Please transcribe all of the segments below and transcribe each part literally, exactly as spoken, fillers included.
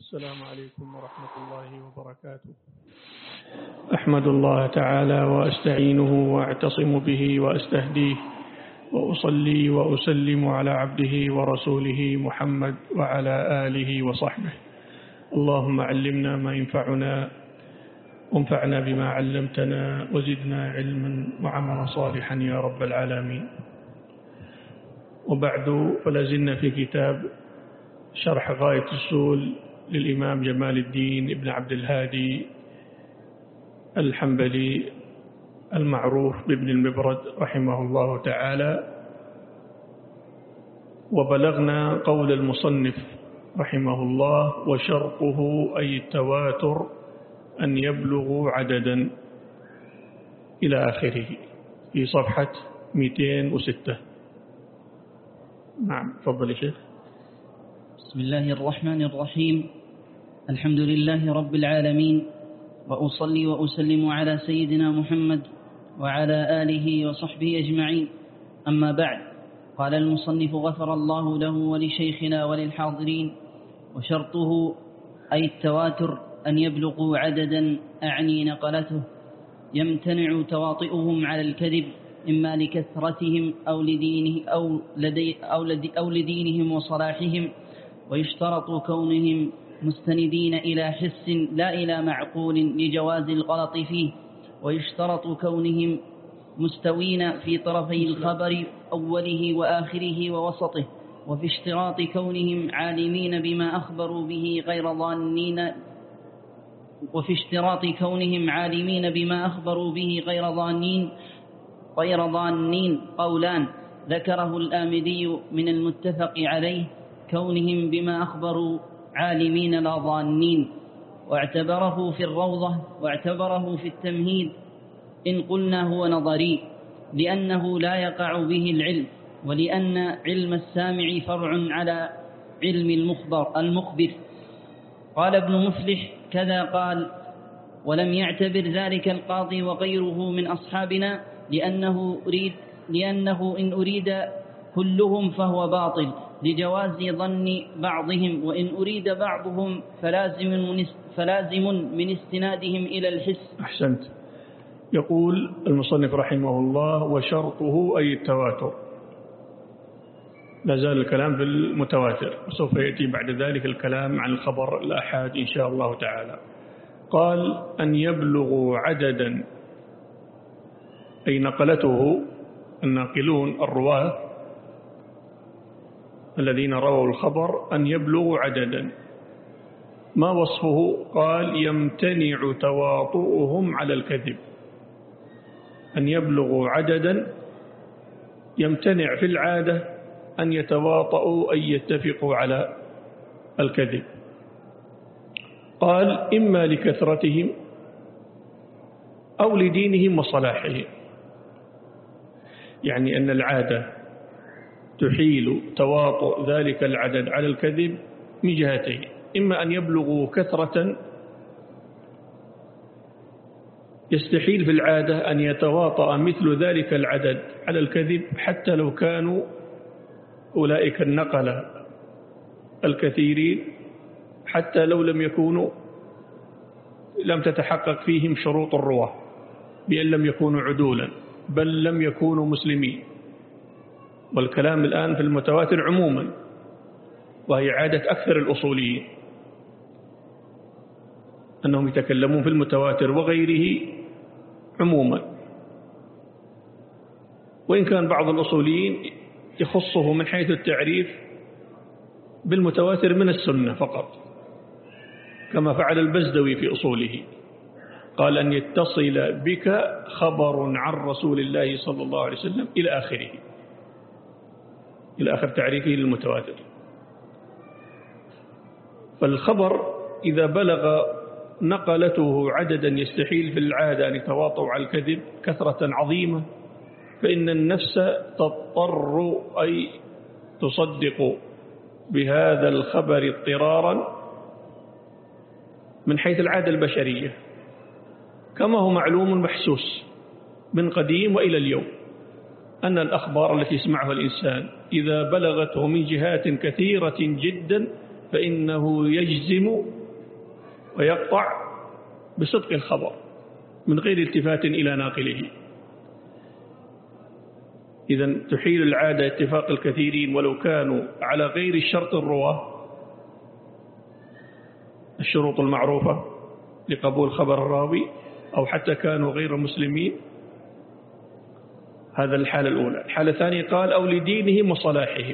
السلام عليكم ورحمة الله وبركاته. أحمد الله تعالى وأستعينه وأعتصم به وأستهديه وأصلي وأسلم على عبده ورسوله محمد وعلى آله وصحبه. اللهم علمنا ما ينفعنا وانفعنا بما علمتنا وزدنا علما وعملا صالحا يا رب العالمين. وبعد، فلازلنا في كتاب شرح غاية السول للإمام جمال الدين ابن عبد الهادي الحنبلي المعروف بابن المبرد رحمه الله تعالى. وبلغنا قول المصنف رحمه الله: وشرطه أي التواتر أن يبلغوا عددا، إلى آخره، في صفحة مئتين وستة. نعم، تفضل يا شيخ. بسم الله الرحمن الرحيم. الحمد لله رب العالمين، وأصلي وأسلم على سيدنا محمد وعلى آله وصحبه أجمعين. أما بعد، قال المصنف غفر الله له ولشيخنا وللحاضرين: وشرطه أي التواتر أن يبلغوا عددا، أعني نقلته، يمتنع تواطئهم على الكذب، إما لكثرتهم أو لدينه أو, لدي أو, لدي أو لدينهم وصلاحهم. ويشترط كونهم مستندين إلى حس لا إلى معقول لجواز الغلط فيه. ويشترط كونهم مستوين في طرفي الخبر أوله وآخره ووسطه. وفي اشتراط كونهم عالمين بما أخبروا به غير ظانين وفي اشتراط كونهم عالمين بما أخبروا به غير ظانين غير ظانين قولان ذكره الآمدي من المتفق عليه: كونهم بما أخبروا عالمين لا ظانين. واعتبره في الروضة واعتبره في التمهيد إن قلنا هو نظري، لأنه لا يقع به العلم، ولأن علم السامع فرع على علم المخبر المخبر. قال ابن مفلح: كذا قال. ولم يعتبر ذلك القاضي وغيره من أصحابنا، لأنه أريد لأنه إن أريد كلهم فهو باطل لجواز ظن بعضهم، وإن أريد بعضهم فلازم من, فلازم من استنادهم إلى الحس. أحسنت. يقول المصنف رحمه الله: وشرطه أي التواتر. لا زال الكلام في المتواتر، وسوف يأتي بعد ذلك الكلام عن الخبر الآحاد إن شاء الله تعالى. قال: أن يبلغوا عددا، أي نقلته الناقلون الرواة الذين رووا الخبر، أن يبلغوا عددا. ما وصفه؟ قال: يمتنع تواطؤهم على الكذب. أن يبلغوا عددا يمتنع في العادة أن يتواطؤوا أي يتفقوا على الكذب. قال: إما لكثرتهم أو لدينهم وصلاحهم، يعني أن العادة تحيل تواطؤ ذلك العدد على الكذب من جهتين: إما أن يبلغوا كثرة يستحيل في العادة أن يتواطأ مثل ذلك العدد على الكذب، حتى لو كانوا أولئك النقلة الكثيرين، حتى لو لم يكونوا لم تتحقق فيهم شروط الرواة بأن لم يكونوا عدولا، بل لم يكونوا مسلمين. والكلام الآن في المتواتر عموما، وهي عادة أكثر الأصوليين أنهم يتكلمون في المتواتر وغيره عموما، وإن كان بعض الأصوليين يخصه من حيث التعريف بالمتواتر من السنة فقط، كما فعل البزدوي في أصوله. قال: أن يتصل بك خبر عن رسول الله صلى الله عليه وسلم إلى آخره، إلى آخر تعريفه للمتواتر. فالخبر إذا بلغ نقلته عددا يستحيل في العادة أن يتواطؤ على الكذب كثرة عظيمة، فإن النفس تضطر أي تصدق بهذا الخبر اضطرارا من حيث العادة البشرية، كما هو معلوم محسوس من قديم وإلى اليوم، أن الأخبار التي يسمعها الإنسان إذا بلغته من جهات كثيرة جدا فإنه يجزم ويقطع بصدق الخبر من غير التفات إلى ناقله. إذن تحيل العادة اتفاق الكثيرين ولو كانوا على غير الشرط الرواه، الشروط المعروفة لقبول خبر الراوي، أو حتى كانوا غير مسلمين. هذا الحالة الأولى. الحالة الثانية قال أو لدينهم وصلاحهم،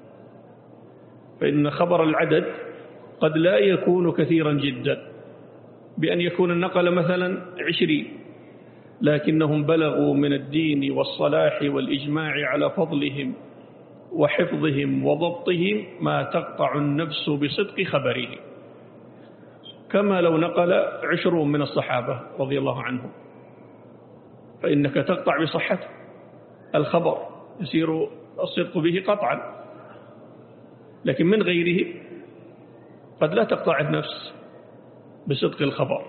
فإن خبر العدد قد لا يكون كثيرا جدا، بأن يكون النقل مثلا عشرين، لكنهم بلغوا من الدين والصلاح والإجماع على فضلهم وحفظهم وضبطهم ما تقطع النفس بصدق خبرهم، كما لو نقل عشرون من الصحابة رضي الله عنهم، فإنك تقطع بصحة الخبر، يصير الصدق به قطعا. لكن من غيره قد لا تقطع النفس بصدق الخبر.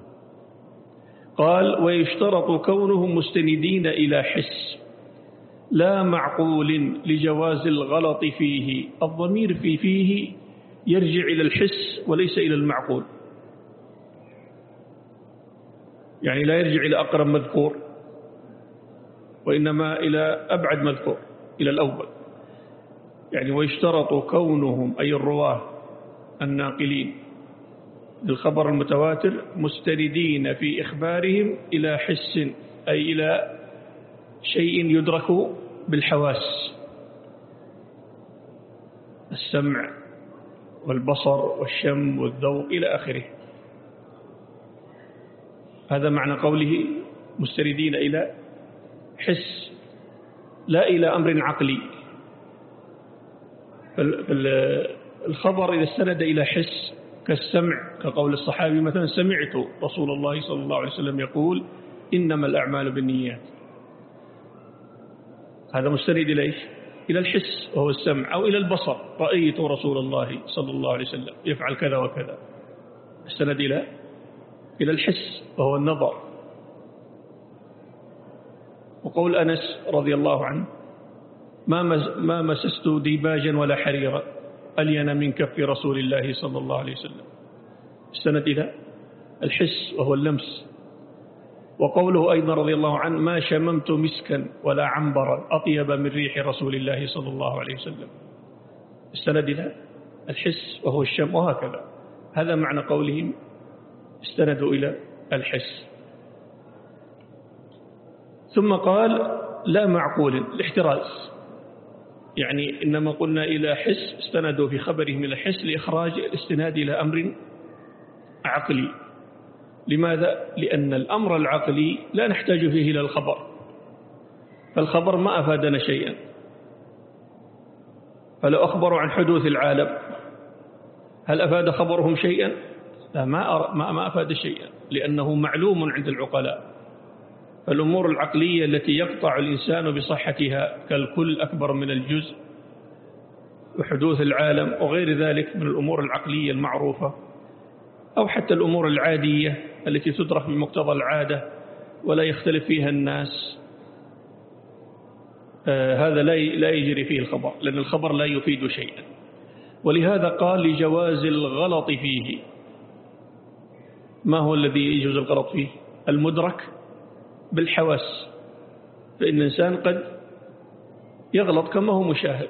قال ويشترط كونهم مستندين إلى حس لا معقول لجواز الغلط فيه. الضمير في فيه يرجع إلى الحس وليس إلى المعقول، يعني لا يرجع إلى أقرب مذكور، وإنما إلى أبعد مذكور، إلى الأول. يعني ويشترط كونهم أي الرواه الناقلين للخبر المتواتر مستندين في إخبارهم إلى حس، أي إلى شيء يدرك بالحواس، السمع والبصر والشم والذوق إلى آخره. هذا معنى قوله مستندين إلى حس لا إلى أمر عقلي. الخبر إذا استند إلى حس كالسمع، كقول الصحابي مثلا سمعت رسول الله صلى الله عليه وسلم يقول إنما الأعمال بالنيات، هذا مستند إليه إلى الحس وهو السمع، أو إلى البصر رأيت رسول الله صلى الله عليه وسلم يفعل كذا وكذا، استند إلى إلى الحس وهو النظر. وقول أنس رضي الله عنه ما ما مسست ديباجا ولا حريرا ألين من كف رسول الله صلى الله عليه وسلم، استند إلى الحس وهو اللمس. وقوله أيضا رضي الله عنه ما شممت مسكا ولا عنبرا أطيب من ريح رسول الله صلى الله عليه وسلم، استند إلى الحس وهو الشم. وهكذا هذا معنى قولهم استندوا إلى الحس. ثم قال لا معقول الاحتراز، يعني إنما قلنا إلى حس استندوا في خبرهم إلى حس لإخراج الاستناد إلى أمر عقلي. لماذا؟ لأن الأمر العقلي لا نحتاج فيه إلى الخبر، فالخبر ما أفادنا شيئا. فلو أخبروا عن حدوث العالم هل أفاد خبرهم شيئا؟ لا، ما ما أفاد شيئا، لأنه معلوم عند العقلاء. فالأمور العقلية التي يقطع الإنسان بصحتها كالكل أكبر من الجزء وحدوث العالم وغير ذلك من الأمور العقلية المعروفة، أو حتى الأمور العادية التي تدرك بمقتضى العادة ولا يختلف فيها الناس، آه هذا لا يجري فيه الخبر، لأن الخبر لا يفيد شيئا. ولهذا قال لجواز الغلط فيه. ما هو الذي يجوز الغلط فيه؟ المدرك بالحواس، فإن الإنسان قد يغلط كما هو مشاهد،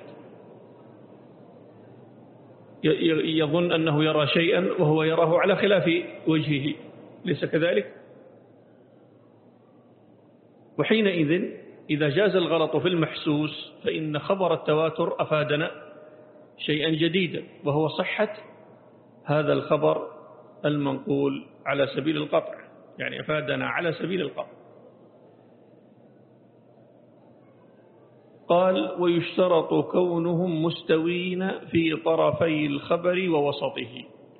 يظن أنه يرى شيئا وهو يراه على خلاف وجهه، ليس كذلك؟ وحينئذ إذا جاز الغلط في المحسوس فإن خبر التواتر أفادنا شيئا جديدا، وهو صحة هذا الخبر المنقول على سبيل القطع، يعني أفادنا على سبيل القطع. قال ويشترط كونهم مستوين في طرفي الخبر ووسطه.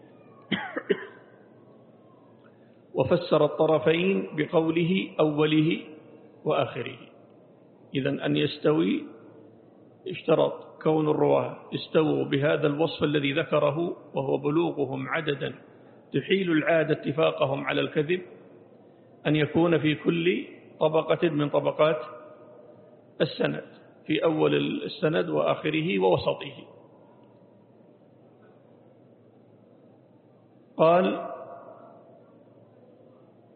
وفسر الطرفين بقوله أوله وآخره. إذن أن يستوي اشترط كون الرواه استووا بهذا الوصف الذي ذكره، وهو بلوغهم عددا تحيل العادة اتفاقهم على الكذب، أن يكون في كل طبقة من طبقات السند، في أول السند وآخره ووسطه. قال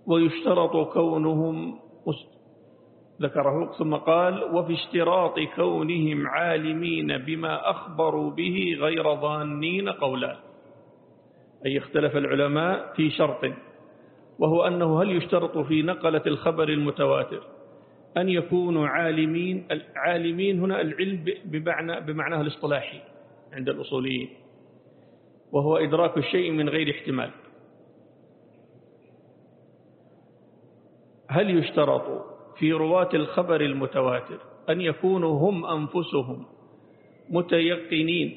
ويشترط كونهم ذكره ثم قال وفي اشتراط كونهم عالمين بما أخبروا به غير ظانين قولان، أي اختلف العلماء في شرط، وهو أنه هل يشترط في نقلة الخبر المتواتر أن يكونوا عالمين؟ العالمين هنا العلم بمعنى بمعناه الاصطلاحي عند الأصوليين، وهو إدراك الشيء من غير احتمال. هل يشترط في رواة الخبر المتواتر أن يكونوا هم أنفسهم متيقنين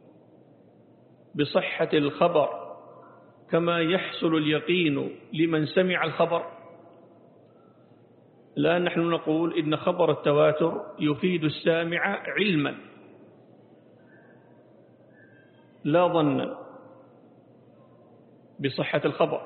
بصحة الخبر كما يحصل اليقين لمن سمع الخبر؟ الآن نحن نقول إن خبر التواتر يفيد السامع علما لا ظنا بصحة الخبر،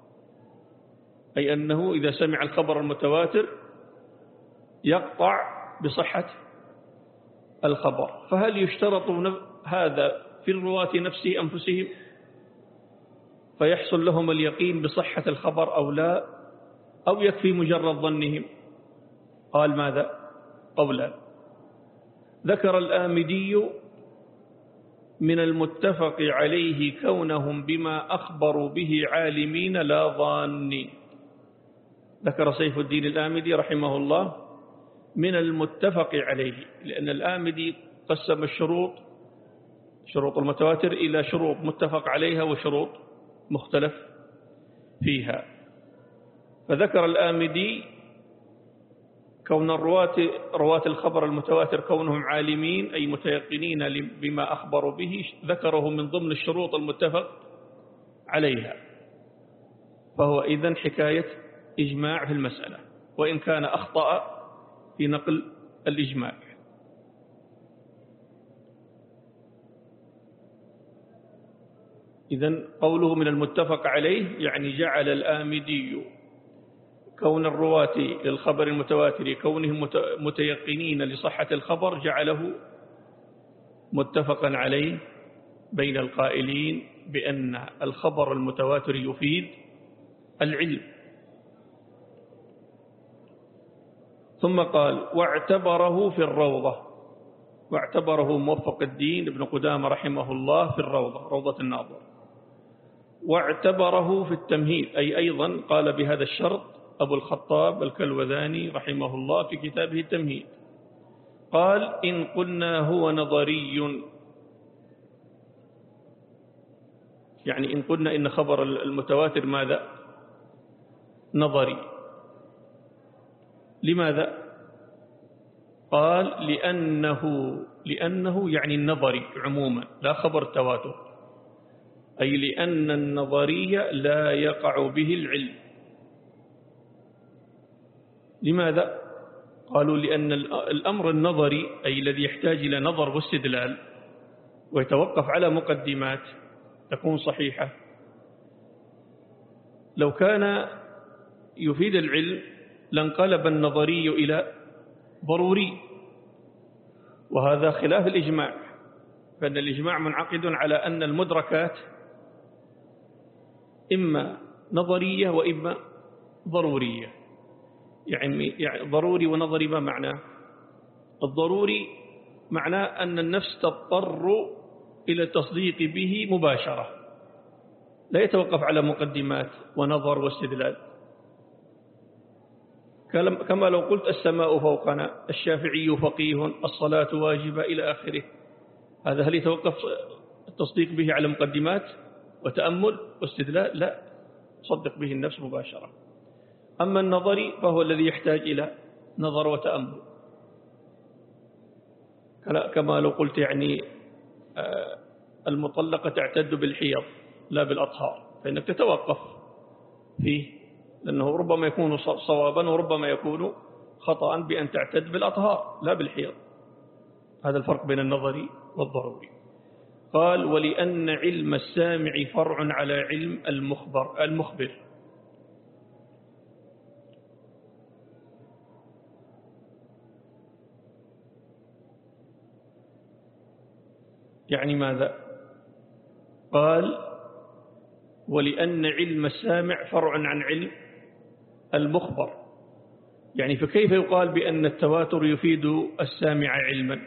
أي أنه إذا سمع الخبر المتواتر يقطع بصحة الخبر. فهل يشترط هذا في الرواة نفسه أنفسهم فيحصل لهم اليقين بصحة الخبر أو لا، أو يكفي مجرد ظنهم؟ قال ماذا؟ قولا. ذكر الآمدي من المتفق عليه كونهم بما أخبروا به عالمين لا ظانين. ذكر سيف الدين الآمدي رحمه الله من المتفق عليه، لأن الآمدي قسم الشروط شروط المتواتر إلى شروط متفق عليها وشروط مختلف فيها. فذكر الآمدي كون الرواة رواة الخبر المتواتر كونهم عالمين أي متيقنين بما أخبروا به، ذكره من ضمن الشروط المتفق عليها، فهو إذن حكاية إجماع في المسألة، وإن كان أخطأ في نقل الإجماع. إذن قوله من المتفق عليه يعني جعل الآمدي كون الرواة للخبر المتواتر كونهم متيقنين لصحة الخبر جعله متفقا عليه بين القائلين بأن الخبر المتواتر يفيد العلم. ثم قال واعتبره في الروضة، واعتبره موفق الدين ابن قدامة رحمه الله في الروضة روضة الناظر، واعتبره في التمهيد، أي أيضا قال بهذا الشرط أبو الخطاب الكلوذاني رحمه الله في كتابه التمهيد. قال إن قلنا هو نظري، يعني إن قلنا إن خبر المتواتر ماذا؟ نظري. لماذا؟ قال لأنه لأنه يعني النظري عموما لا خبر التواتر، أي لأن النظري لا يقع به العلم. لماذا؟ قالوا لأن الأمر النظري أي الذي يحتاج إلى نظر واستدلال ويتوقف على مقدمات تكون صحيحة، لو كان يفيد العلم لانقلب النظري إلى ضروري، وهذا خلاف الإجماع، فإن الإجماع منعقد على أن المدركات إما نظرية وإما ضرورية. يعني, يعني ضروري ونظري ما معناه؟ الضروري معناه أن النفس تضطر إلى التصديق به مباشرة، لا يتوقف على مقدمات ونظر واستدلال. كما لو قلت السماء فوقنا، الشافعي فقيه، الصلاة واجبة إلى آخره، هذا هل يتوقف التصديق به على مقدمات وتأمل واستدلال؟ لا، صدق به النفس مباشرة. أما النظري فهو الذي يحتاج إلى نظر وتأمل، كما لو قلت يعني المطلقة تعتد بالحيض لا بالأطهار، فإنك تتوقف فيه، لأنه ربما يكون صوابا وربما يكون خطأ بأن تعتد بالأطهار لا بالحيض. هذا الفرق بين النظري والضروري. قال ولأن علم السامع فرع على علم المخبر المخبر يعني ماذا؟ قال ولأن علم السامع فرع عن علم المخبر. يعني فكيف يقال بأن التواتر يفيد السامع علما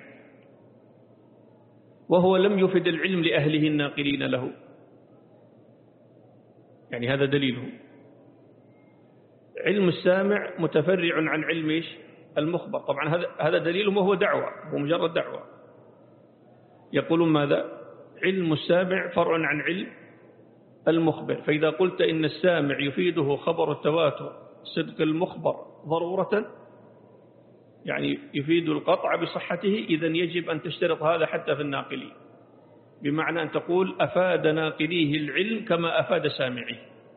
وهو لم يفد العلم لأهله الناقلين له؟ يعني هذا دليله. علم السامع متفرع عن علم إيش؟ المخبر. طبعا هذا هذا دليله وهو دعوة، هو مجرد دعوة. يقولون ماذا؟ علم السامع فرع عن علم المخبر. فإذا قلت إن السامع يفيده خبر التواتر صدق المخبر ضرورة، يعني يفيد القطع بصحته، إذن يجب أن تشترط هذا حتى في الناقلين، بمعنى أن تقول أفاد ناقليه العلم كما أفاد سامعيه.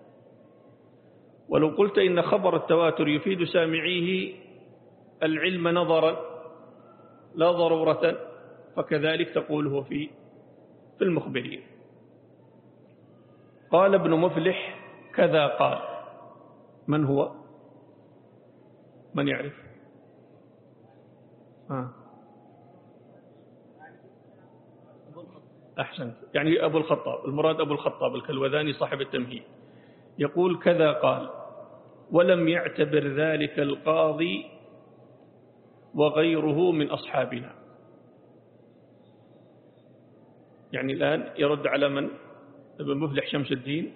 ولو قلت إن خبر التواتر يفيد سامعيه العلم نظرا لا ضرورة، فكذلك تقوله في في المخبرين. قال ابن مفلح كذا قال. من هو؟ من يعرف؟ آه. أحسنت، يعني أبو الخطاب، المراد أبو الخطاب الكلوذاني صاحب التمهيد. يقول كذا قال ولم يعتبر ذلك القاضي وغيره من أصحابنا. يعني الآن يرد على من؟ ابن مفلح شمس الدين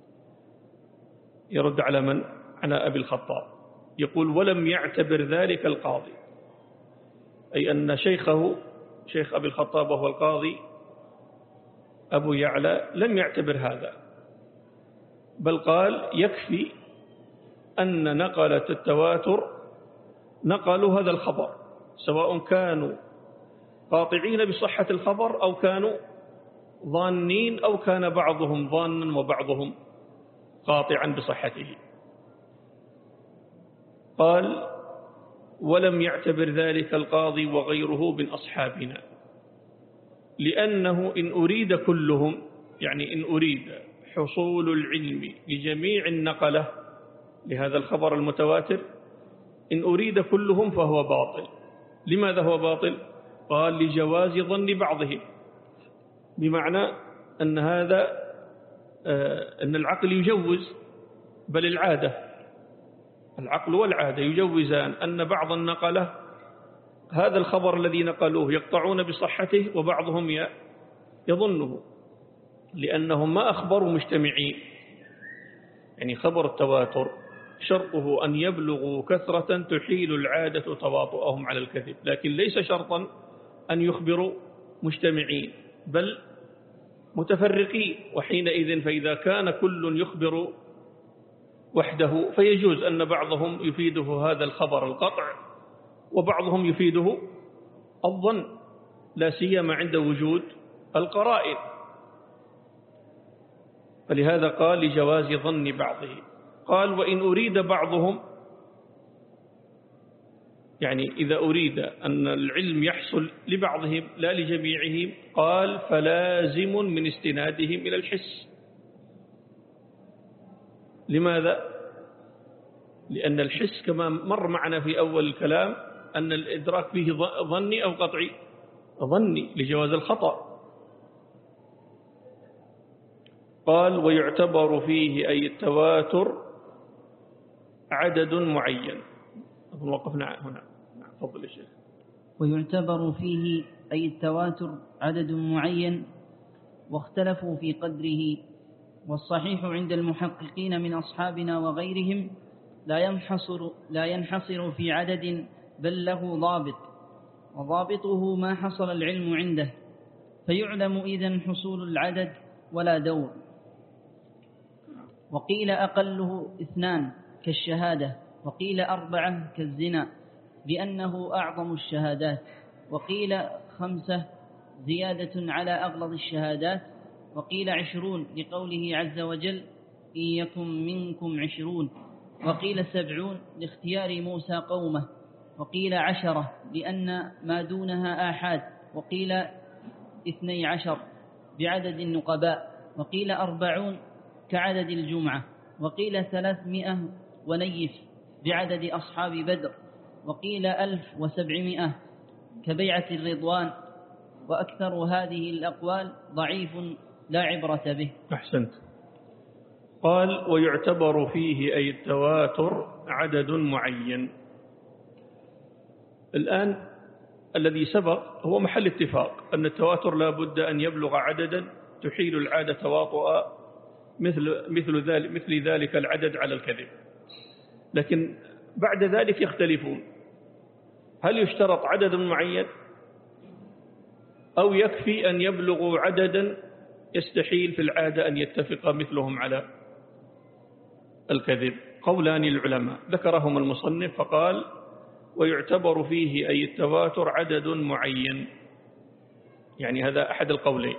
يرد على من؟ على أبي الخطاب. يقول ولم يعتبر ذلك القاضي، أي أن شيخه شيخ أبي الخطاب وهو القاضي أبو يعلى لم يعتبر هذا، بل قال يكفي أن نقلة التواتر نقلوا هذا الخبر، سواء كانوا قاطعين بصحة الخبر أو كانوا ظانين أو كان بعضهم ظانا وبعضهم قاطعا بصحته. قال ولم يعتبر ذلك القاضي وغيره من أصحابنا، لأنه إن أريد كلهم، يعني إن أريد حصول العلم لجميع النقلة لهذا الخبر المتواتر، إن أريد كلهم فهو باطل. لماذا هو باطل؟ قال لجواز ظن بعضهم، بمعنى أن هذا أن العقل يجوز، بل العادة، العقل والعادة يجوزان أن بعض النقلة هذا الخبر الذي نقلوه يقطعون بصحته وبعضهم يظنه، لأنهم ما أخبروا مجتمعين. يعني خبر التواتر شرطه أن يبلغوا كثرة تحيل العادة تواطؤهم على الكذب، لكن ليس شرطا أن يخبروا مجتمعين بل متفرقين. وحينئذ فإذا كان كل يخبر وحده فيجوز أن بعضهم يفيده هذا الخبر القطع وبعضهم يفيده الظن، لا سيما عند وجود القرائن. فلهذا قال لجواز ظن بعضه. قال وإن أريد بعضهم، يعني إذا أريد أن العلم يحصل لبعضهم لا لجميعهم، قال فلازم من استنادهم إلى الحس. لماذا؟ لأن الحس كما مر معنا في أول الكلام أن الإدراك فيه ظني أو قطعي، ظني لجواز الخطأ. قال ويعتبر فيه أي التواتر عدد معين. وقفنا هنا. تفضل يا شيخ. ويعتبر فيه أي التواتر عدد معين، واختلفوا في قدره. والصحيح عند المحققين من أصحابنا وغيرهم لا ينحصر, لا ينحصر في عدد، بل له ضابط، وضابطه ما حصل العلم عنده، فيعلم إذن حصول العدد ولا دور. وقيل أقله اثنان كالشهادة، وقيل أربعة كالزنا بأنه أعظم الشهادات، وقيل خمسة زيادة على أغلظ الشهادات، وقيل عشرون لقوله عز وجل إن يكن منكم عشرون، وقيل سبعون لاختيار موسى قومه، وقيل عشرة لأن ما دونها آحاد، وقيل اثني عشر بعدد النقباء، وقيل أربعون كعدد الجمعة، وقيل ثلاثمائة ونيف بعدد أصحاب بدر، وقيل ألف وسبعمائة كبيعة الرضوان. وأكثر هذه الأقوال ضعيف لا عبرة به. أحسنت. قال ويعتبر فيه أي التواتر عدد معين. الآن الذي سبق هو محل اتفاق أن التواتر لا بد أن يبلغ عددا تحيل العادة تواطؤا مثل, مثل, ذلك مثل ذلك العدد على الكذب. لكن بعد ذلك يختلفون، هل يشترط عدد معين أو يكفي أن يبلغوا عددا يستحيل في العادة أن يتفق مثلهم على الكذب؟ قولان العلماء ذكرهم المصنف فقال ويعتبر فيه أي التواتر عدد معين، يعني هذا أحد القولين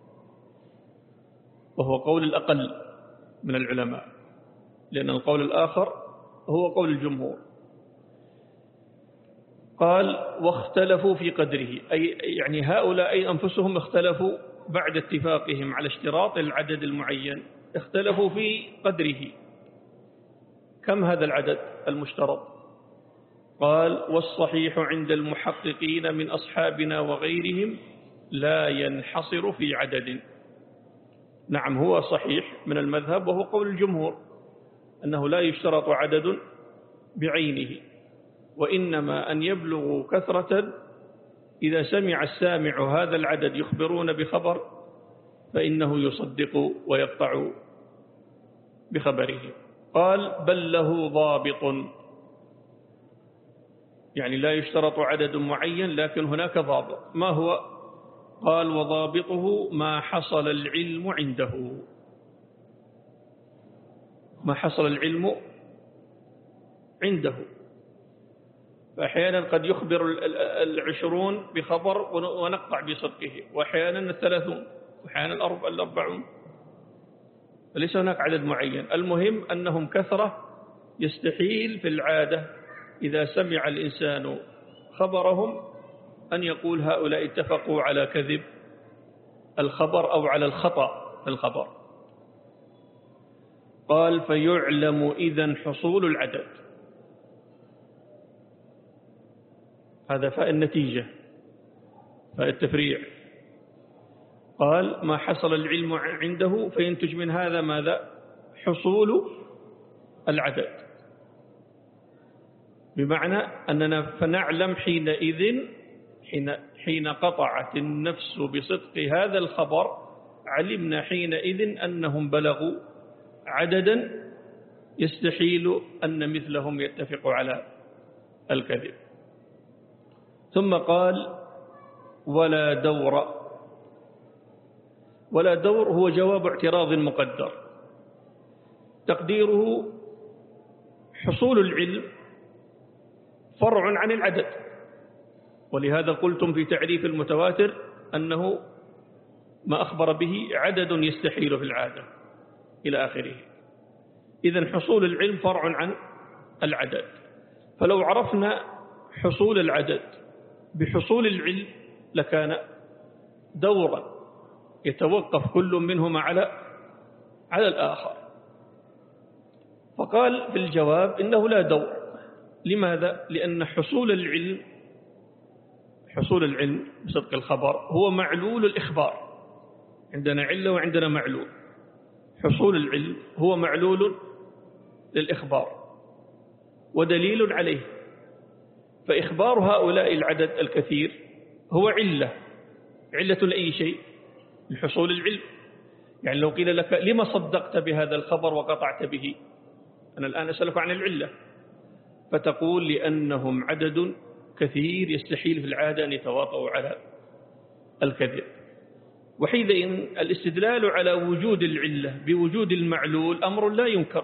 وهو قول الأقل من العلماء، لأن القول الآخر هو قول الجمهور. قال واختلفوا في قدره، أي يعني هؤلاء أي أنفسهم اختلفوا بعد اتفاقهم على اشتراط العدد المعين، اختلفوا في قدره. كم هذا العدد المشترط؟ قال والصحيح عند المحققين من أصحابنا وغيرهم لا ينحصر في عدد. نعم هو صحيح من المذهب وهو قول الجمهور أنه لا يشترط عدد بعينه، وإنما أن يبلغوا كثرة إذا سمع السامع هذا العدد يخبرون بخبر فإنه يصدق ويقطع بخبره. قال بل له ضابط، يعني لا يشترط عدد معين لكن هناك ضابط. ما هو؟ قال وضابطه ما حصل العلم عنده. ما حصل العلم عنده، فأحيانا قد يخبر العشرون بخبر ونقطع بصدقه، وأحيانا الثلاثون، وأحيانا الأربعون، فليس هناك عدد معين. المهم أنهم كثرة يستحيل في العادة إذا سمع الإنسان خبرهم أن يقول هؤلاء اتفقوا على كذب الخبر أو على الخطأ في الخبر. قال فيعلم إذن حصول العدد. هذا فاء النتيجة، فاء التفريع. قال ما حصل العلم عنده فينتج من هذا ماذا؟ حصول العدد، بمعنى أننا فنعلم حينئذ حين, حين قطعت النفس بصدق هذا الخبر علمنا حينئذ أنهم بلغوا عددا يستحيل أن مثلهم يتفق على الكذب. ثم قال ولا دور. ولا دور هو جواب اعتراض مقدر، تقديره حصول العلم فرع عن العدد، ولهذا قلتم في تعريف المتواتر أنه ما أخبر به عدد يستحيل في العادة إلى آخره. إذن حصول العلم فرع عن العدد، فلو عرفنا حصول العدد بحصول العلم لكان دورا يتوقف كل منهما على على الآخر. فقال في الجواب إنه لا دور. لماذا؟ لأن حصول العلم حصول العلم بصدق الخبر هو معلول الإخبار. عندنا علة وعندنا معلول. حصول العلم هو معلول للإخبار ودليل عليه، فإخبار هؤلاء العدد الكثير هو علة علة لأي شيء؟ لحصول العلم. يعني لو قيل لك لما صدقت بهذا الخبر وقطعت به، أنا الآن أسألك عن العلة، فتقول لأنهم عدد كثير يستحيل في العادة أن يتواطؤوا على الكذب. وحينئذ الاستدلال على وجود العلة بوجود المعلول أمر لا ينكر.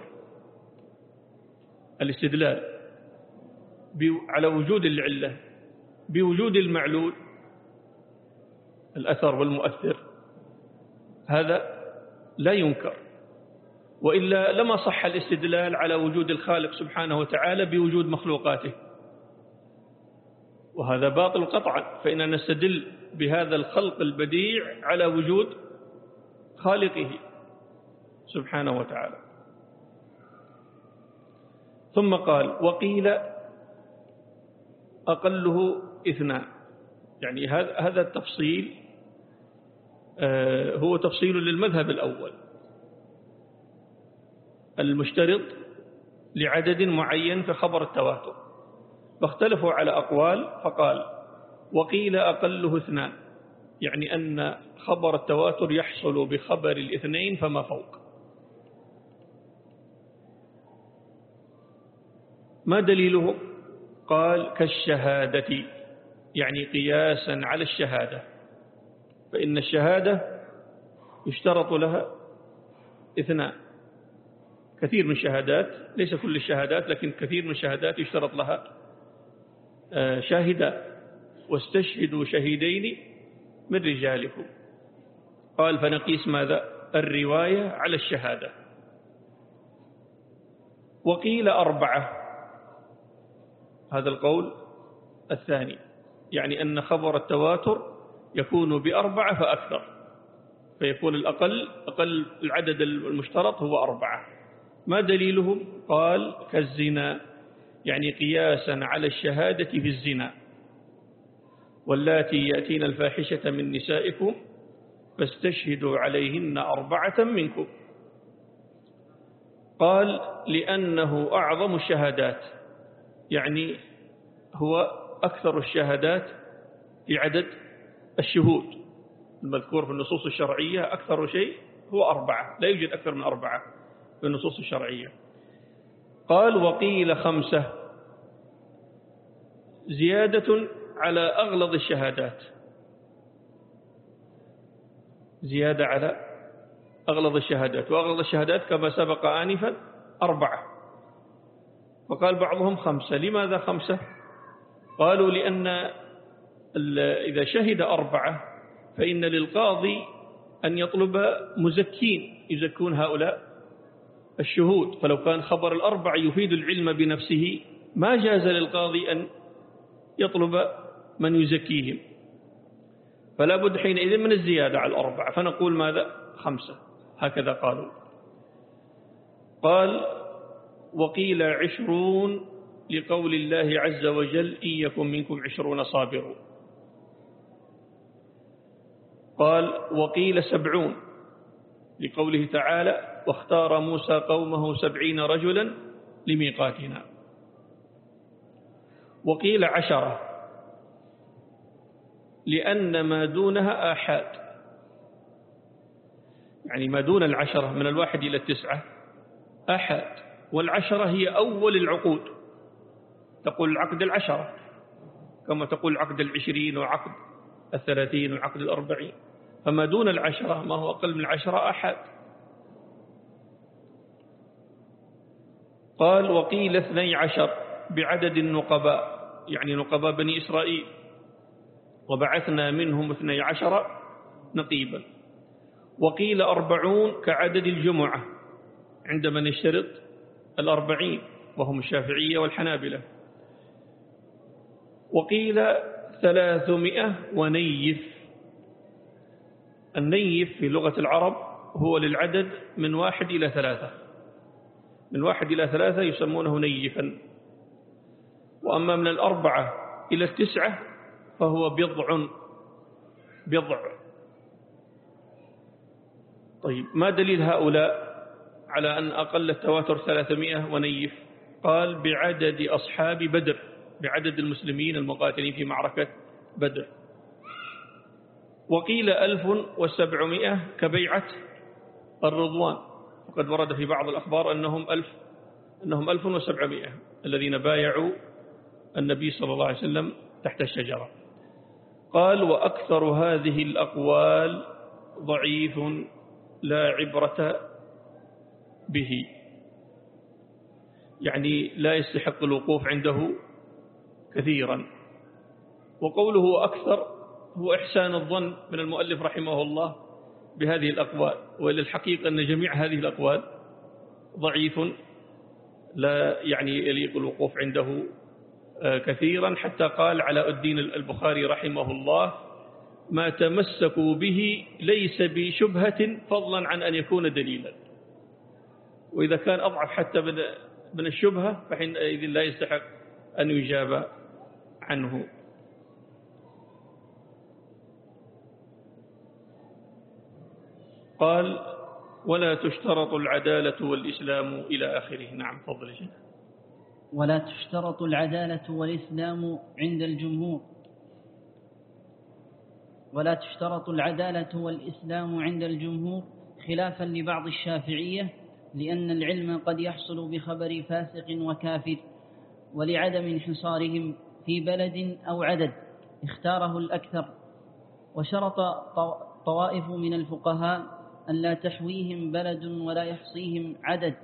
الاستدلال على وجود العلة بوجود المعلول الأثر والمؤثر هذا لا ينكر، وإلا لما صح الاستدلال على وجود الخالق سبحانه وتعالى بوجود مخلوقاته، وهذا باطل قطعا. فإننا نستدل بهذا الخلق البديع على وجود خالقه سبحانه وتعالى. ثم قال وقيل أقله اثنان. يعني هذا التفصيل هو تفصيل للمذهب الأول، المشترط لعدد معين في خبر التواتر، فاختلفوا على أقوال، فقال وقيل أقله اثنان، يعني أن خبر التواتر يحصل بخبر الاثنين فما فوق. ما دليله؟ قال كالشهادة، يعني قياسا على الشهادة، فإن الشهادة يشترط لها اثنان، كثير من الشهادات، ليس كل الشهادات لكن كثير من الشهادات يشترط لها شاهدا، واستشهدوا شهيدين من رجالكم. قال فنقيس ماذا؟ الرواية على الشهادة. وقيل أربعة، هذا القول الثاني، يعني أن خبر التواتر يكون بأربعة فأكثر، فيكون الأقل أقل العدد المشترط هو أربعة. ما دليلهم؟ قال كالزنا، يعني قياسا على الشهادة في الزنا، واللاتي يأتين الفاحشة من نسائكم فاستشهدوا عليهن أربعة منكم. قال لأنه أعظم الشهادات، يعني هو أكثر الشهادات في عدد الشهود المذكور في النصوص الشرعية، أكثر شيء هو أربعة، لا يوجد أكثر من أربعة في النصوص الشرعية. قال وقيل خمسة، زيادة على أغلظ الشهادات، زيادة على أغلظ الشهادات، وأغلظ الشهادات كما سبق آنفا أربعة، وقال بعضهم خمسة. لماذا خمسة؟ قالوا لأن إذا شهد أربعة فإن للقاضي أن يطلب مزكين يزكون هؤلاء الشهود، فلو كان خبر الأربع يفيد العلم بنفسه ما جاز للقاضي أن يطلب من يزكيهم، فلا بد حينئذ من الزيادة على الأربعة، فنقول ماذا؟ خمسة، هكذا قالوا. قال وقيل عشرون لقول الله عز وجل إن يكن منكم عشرون صابرون. قال وقيل سبعون لقوله تعالى واختار موسى قومه سبعين رجلا لميقاتنا. وقيل عشرة لأن ما دونها آحاد، يعني ما دون العشرة من الواحد إلى التسعة آحاد، والعشرة هي أول العقود، تقول العقد العشرة كما تقول عقد العشرين وعقد الثلاثين وعقد الأربعين، فما دون العشرة ما هو أقل من العشرة آحاد. قال وقيل اثني عشر بعدد النقباء، يعني نقباء بني إسرائيل، وبعثنا منهم اثني عشر نقيبا. وقيل أربعون كعدد الجمعة عندما نشترط الأربعين وهم الشافعية والحنابلة. وقيل ثلاثمائة ونيف، النيف في لغة العرب هو للعدد من واحد إلى ثلاثة، من واحد إلى ثلاثة يسمونه نيفا، وأما من الأربعة إلى التسعة فهو بضع بضع. طيب ما دليل هؤلاء على أن أقل التواتر ثلاثمائة ونيف؟ قال بعدد أصحاب بدر، بعدد المسلمين المقاتلين في معركة بدر. وقيل ألف وسبعمائة كبيعة الرضوان، وقد ورد في بعض الأخبار أنهم ألف أنهم ألف وسبعمائة الذين بايعوا النبي صلى الله عليه وسلم تحت الشجرة. قال وأكثر هذه الأقوال ضعيف لا عبرة به، يعني لا يستحق الوقوف عنده كثيرا. وقوله أكثر هو إحسان الظن من المؤلف رحمه الله بهذه الأقوال، وإلى الحقيقة أن جميع هذه الأقوال ضعيف لا يعني يليق الوقوف عنده كثيرا، حتى قال علاء الدين البخاري رحمه الله ما تمسكوا به ليس بشبهة فضلا عن أن يكون دليلا، وإذا كان أضعف حتى من الشبهة فحينئذ لا يستحق أن يجاب عنه. قال ولا تشترط العدالة والإسلام إلى آخره. نعم فضل شيخ. ولا تشترط العدالة والإسلام عند الجمهور ولا تشترط العدالة والإسلام عند الجمهور خلافا لبعض الشافعية، لأن العلم قد يحصل بخبر فاسق وكافر، ولعدم انحصارهم في بلد أو عدد اختاره الأكثر. وشرط طوائف من الفقهاء أن لا تحويهم بلد ولا يحصيهم عدد،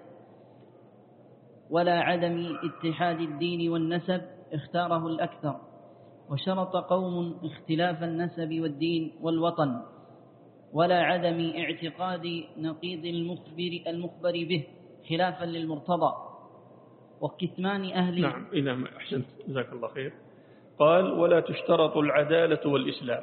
ولا عدم اتحاد الدين والنسب اختاره الأكثر. وشرط قوم اختلاف النسب والدين والوطن، ولا عدم اعتقاد نقيض المخبر, المخبر به خلافا للمرتضى وكتمان أهل. نعم إذا أحسنت جزاك الله خير. قال ولا تشترط العدالة والإسلام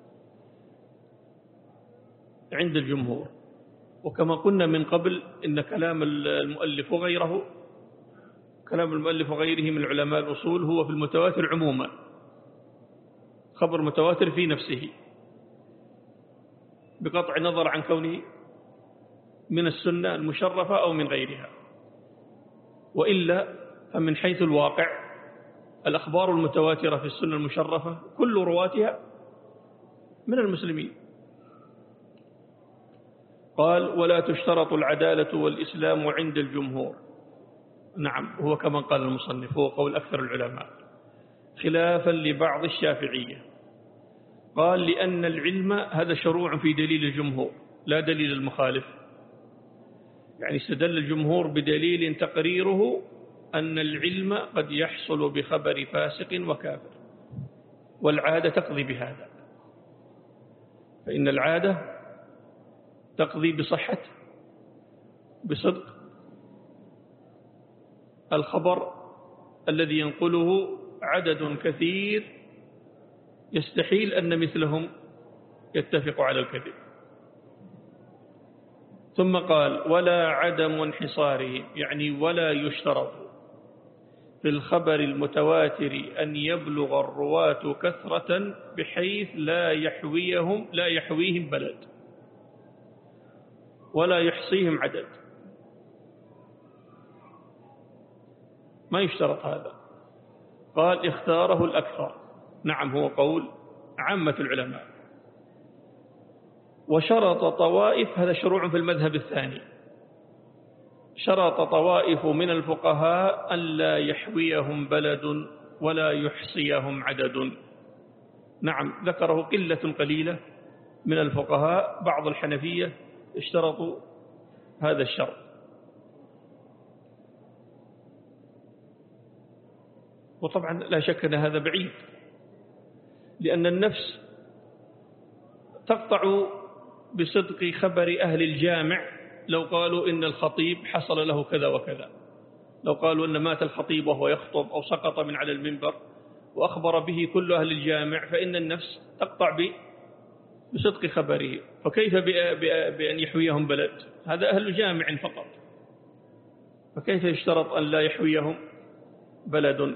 عند الجمهور. وكما قلنا من قبل إن كلام المؤلف وغيره كلام المؤلف وغيره من علماء الأصول هو في المتواتر عموما، خبر متواتر في نفسه بقطع النظر عن كونه من السنة المشرفة أو من غيرها. وإلا فمن حيث الواقع الأخبار المتواترة في السنة المشرفة كل رواتها من المسلمين. قال ولا تشترط العدالة والإسلام عند الجمهور. نعم هو كما قال المصنف هو قول أكثر العلماء خلافا لبعض الشافعية. قال لأن العلم هذا شروع في دليل الجمهور لا دليل المخالف، يعني استدل الجمهور بدليل تقريره أن العلم قد يحصل بخبر فاسق وكافر، والعادة تقضي بهذا، فإن العادة تقضي بصحة بصدق الخبر الذي ينقله عدد كثير يستحيل أن مثلهم يتفق على الكذب. ثم قال ولا عدم انحصاره، يعني ولا يشترط في الخبر المتواتر أن يبلغ الرواة كثرة بحيث لا يحويهم لا يحويهم بلد ولا يحصيهم عدد، ما يشترط هذا. قال اختاره الأكثر. نعم هو قول عامة العلماء. وشرط طوائف، هذا شروع في المذهب الثاني، شرط طوائف من الفقهاء أن لا يحويهم بلد ولا يحصيهم عدد. نعم ذكره قلة قليلة من الفقهاء، بعض الحنفية اشترطوا هذا الشرط. وطبعا لا شك أن هذا بعيد، لأن النفس تقطع بصدق خبر أهل الجامع لو قالوا إن الخطيب حصل له كذا وكذا، لو قالوا أن مات الخطيب وهو يخطب أو سقط من على المنبر وأخبر به كل أهل الجامع، فإن النفس تقطع بصدق خبره، فكيف بأن يحويهم بلد؟ هذا أهل جامع فقط، فكيف يشترط أن لا يحويهم بلد؟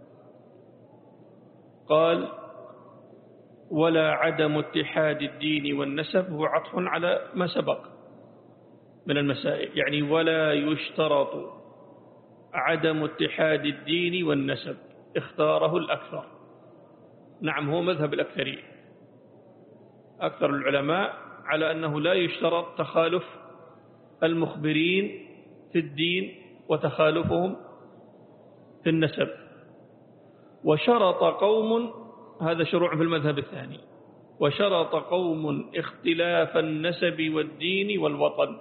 قال ولا عدم اتحاد الدين والنسب، هو عطف على ما سبق من المسائل، يعني ولا يشترط عدم اتحاد الدين والنسب اختاره الأكثر. نعم هو مذهب الأكثرين، أكثر العلماء على أنه لا يشترط تخالف المخبرين في الدين وتخالفهم في النسب. وشرط قوم، هذا شروع في المذهب الثاني، وشرط قوم اختلاف النسب والدين والوطن.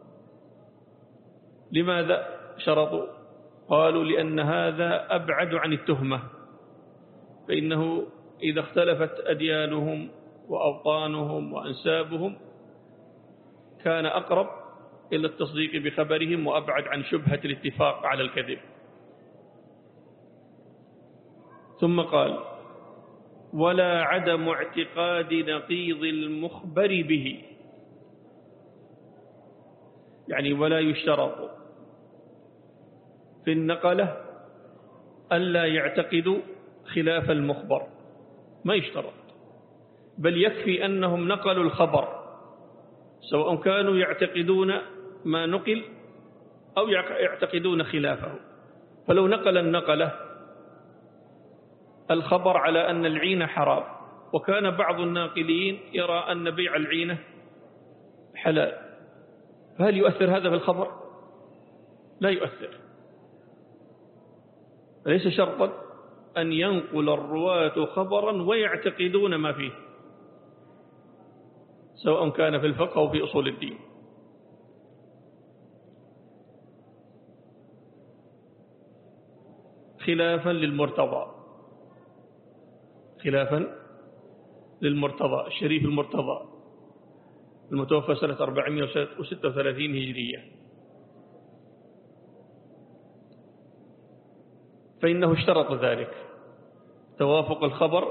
لماذا شرطوا؟ قالوا لأن هذا أبعد عن التهمة، فإنه إذا اختلفت أديانهم وأوطانهم وأنسابهم كان أقرب إلى التصديق بخبرهم وأبعد عن شبهة الاتفاق على الكذب. ثم قال ولا عدم اعتقاد نقيض المخبر به، يعني ولا يشترط في النقلة ألا يعتقدوا خلاف المخبر، ما يشترط، بل يكفي أنهم نقلوا الخبر سواء كانوا يعتقدون ما نقل أو يعتقدون خلافه. فلو نقل النقلة الخبر على أن العينة حرام، وكان بعض الناقلين يرى أن بيع العينة حلال، فهل يؤثر هذا في الخبر؟ لا يؤثر. ليس شرطا أن ينقل الرواة خبرا ويعتقدون ما فيه، سواء كان في الفقه أو في أصول الدين. خلافا للمرتضى، خلافا للمرتضى الشريف المرتضى المتوفى سنة أربعمائة وستة وثلاثين هجرية، فإنه اشترط ذلك، توافق الخبر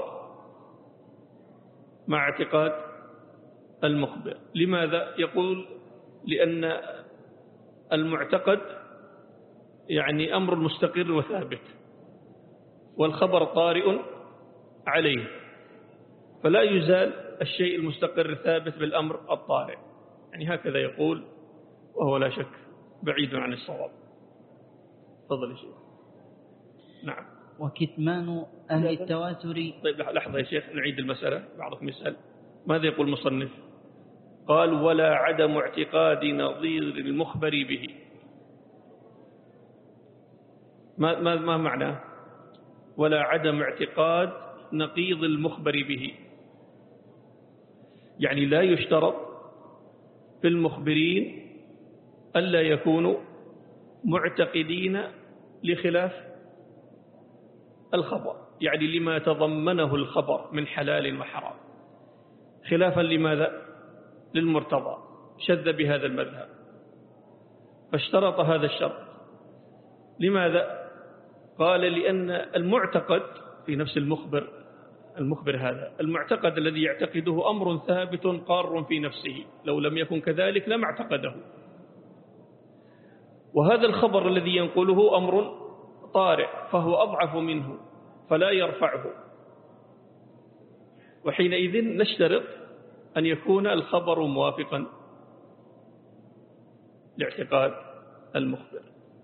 مع اعتقاد المخبر. لماذا؟ يقول لأن المعتقد يعني أمر مستقر وثابت، والخبر طارئ عليه، فلا يزال الشيء المستقر الثابت بالأمر الطارئ. يعني هكذا يقول، وهو لا شك بعيد عن الصواب. تفضل يا شيخ. نعم. وكتمان أهل التواتر. طيب لحظة يا شيخ، نعيد المسألة، بعضكم يسأل ماذا يقول المصنف؟ قال ولا عدم اعتقاد نظير المخبر به. ما, ما, ما معناه ولا عدم اعتقاد نقيض المخبر به؟ يعني لا يشترط في المخبرين ألا يكونوا معتقدين لخلاف الخبر، يعني لما تضمنه الخبر من حلال وحرام، خلافا لماذا؟ للمرتضى، شذ بهذا المذهب فاشترط هذا الشرط. لماذا؟ قال لأن المعتقد في نفس المخبر المخبر هذا المعتقد الذي يعتقده أمر ثابت قار في نفسه، لو لم يكن كذلك لما اعتقده. وهذا الخبر الذي ينقله أمر طارئ فهو أضعف منه فلا يرفعه، وحينئذ نشترط أن يكون الخبر موافقا لاعتقاد المخبر.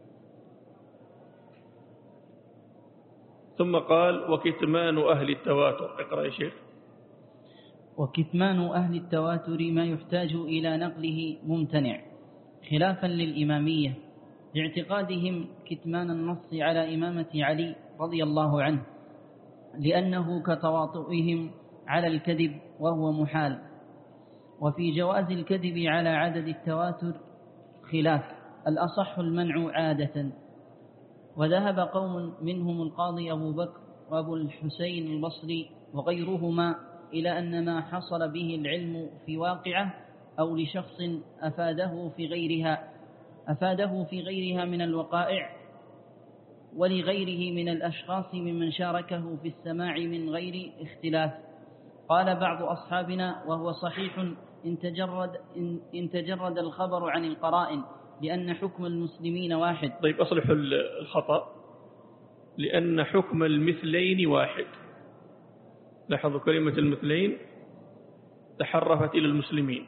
ثم قال وكتمان أهل التواتر. اقرأ يا شيخ. وكتمان أهل التواتر ما يحتاج إلى نقله ممتنع، خلافا للإمامية لاعتقادهم كتمان النص على إمامة علي رضي الله عنه، لأنه كتواطؤهم على الكذب وهو محال. وفي جواز الكذب على عدد التواتر خلاف، الأصح المنع عادة. وذهب قوم منهم القاضي أبو بكر وأبو الحسين البصري وغيرهما إلى أن ما حصل به العلم في واقعة أو لشخص أفاده في غيرها أفاده في غيرها من الوقائع ولغيره من الأشخاص ممن شاركه في السماع من غير اختلاف. قال بعض أصحابنا وهو صحيح إن تجرد, إن, إن تجرد الخبر عن القرائن، لأن حكم المسلمين واحد. طيب أصلح الخطأ، لأن حكم المثلين واحد. لاحظوا كلمة المثلين تحرفت إلى المسلمين.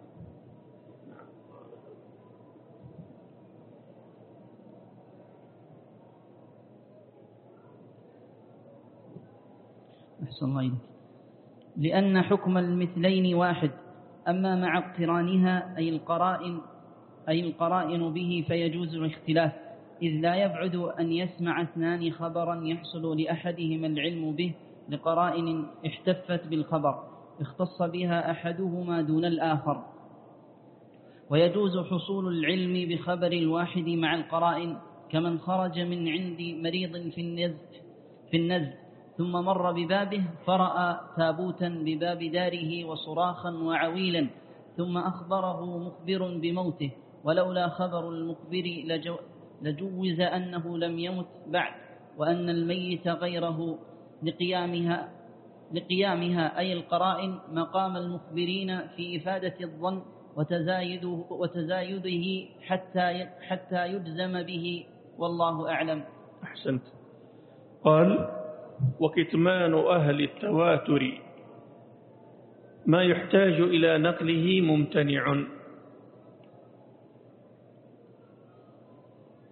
أحسن الله إليك. لأن حكم المثلين واحد، أما مع اقترانها أي القرائن أي القرائن به فيجوز الاختلاف، إذ لا يبعد أن يسمع اثنان خبرا يحصل لأحدهما العلم به لقرائن احتفت بالخبر اختص بها أحدهما دون الآخر. ويجوز حصول العلم بخبر الواحد مع القرائن، كمن خرج من عند مريض في النزل, في النزل ثم مر ببابه فرأى تابوتا بباب داره وصراخا وعويلا، ثم أخبره مخبر بموته، ولولا خبر المخبر لجو لجوز أنه لم يمت بعد، وأن الميت غيره لقيامها, لقيامها أي القرائن مقام المخبرين في إفادة الظن وتزايده, وتزايده حتى, حتى يجزم به، والله أعلم. أحسنت. قال وكتمان أهل التواتر ما يحتاج إلى نقله ممتنع.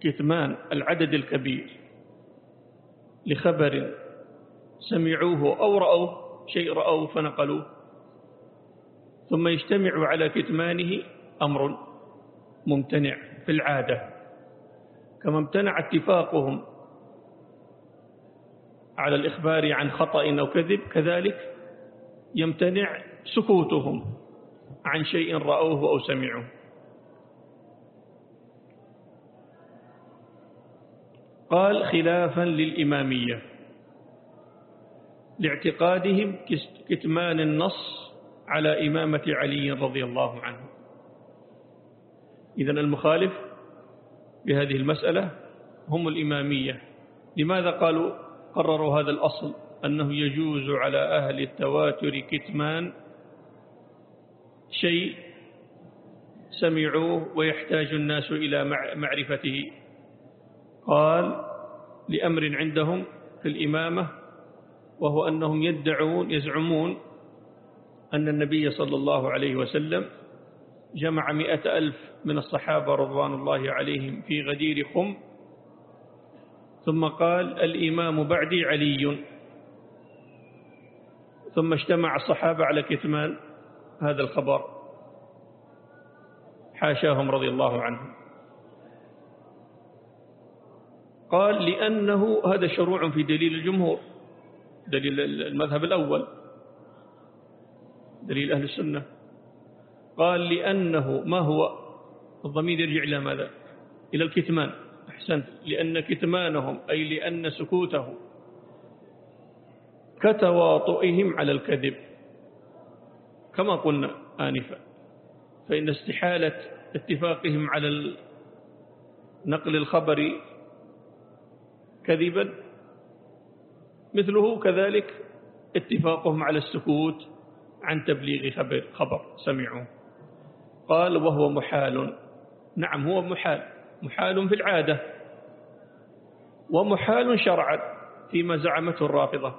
كتمان العدد الكبير لخبر سمعوه أو رأوه، شيء رأوه فنقلوه، ثم يجتمعوا على كتمانه أمر ممتنع في العادة، كما امتنع اتفاقهم على الإخبار عن خطأ أو كذب، كذلك يمتنع سكوتهم عن شيء رأوه أو سمعوه. قال خلافا للإمامية لاعتقادهم كتمان النص على إمامة علي رضي الله عنه. إذن المخالف بهذه المسألة هم الإمامية. لماذا قالوا قرروا هذا الأصل أنه يجوز على أهل التواتر كتمان شيء سمعوه ويحتاج الناس إلى معرفته؟ قال لأمر عندهم في الإمامة، وهو أنهم يدعون يزعمون أن النبي صلى الله عليه وسلم جمع مئة ألف من الصحابة رضوان الله عليهم في غدير خم، ثم قال الإمام بعدي علي، ثم اجتمع الصحابة على كتمان هذا الخبر، حاشاهم رضي الله عنهم. قال لأنه هذا شروع في دليل الجمهور، دليل المذهب الأول، دليل أهل السنة. قال لأنه ما هو الضمير يرجع إلى ماذا؟ إلى الكتمان. أحسنت، لأن كتمانهم أي لأن سكوته كتواطئهم على الكذب كما قلنا آنفا، فإن استحالة اتفاقهم على نقل الخبر كذبا مثله كذلك اتفاقهم على السكوت عن تبليغ خبر, خبر سمعوه. قال وهو محال. نعم هو محال، محال في العادة ومحال شرعا فيما زعمته الرافضة.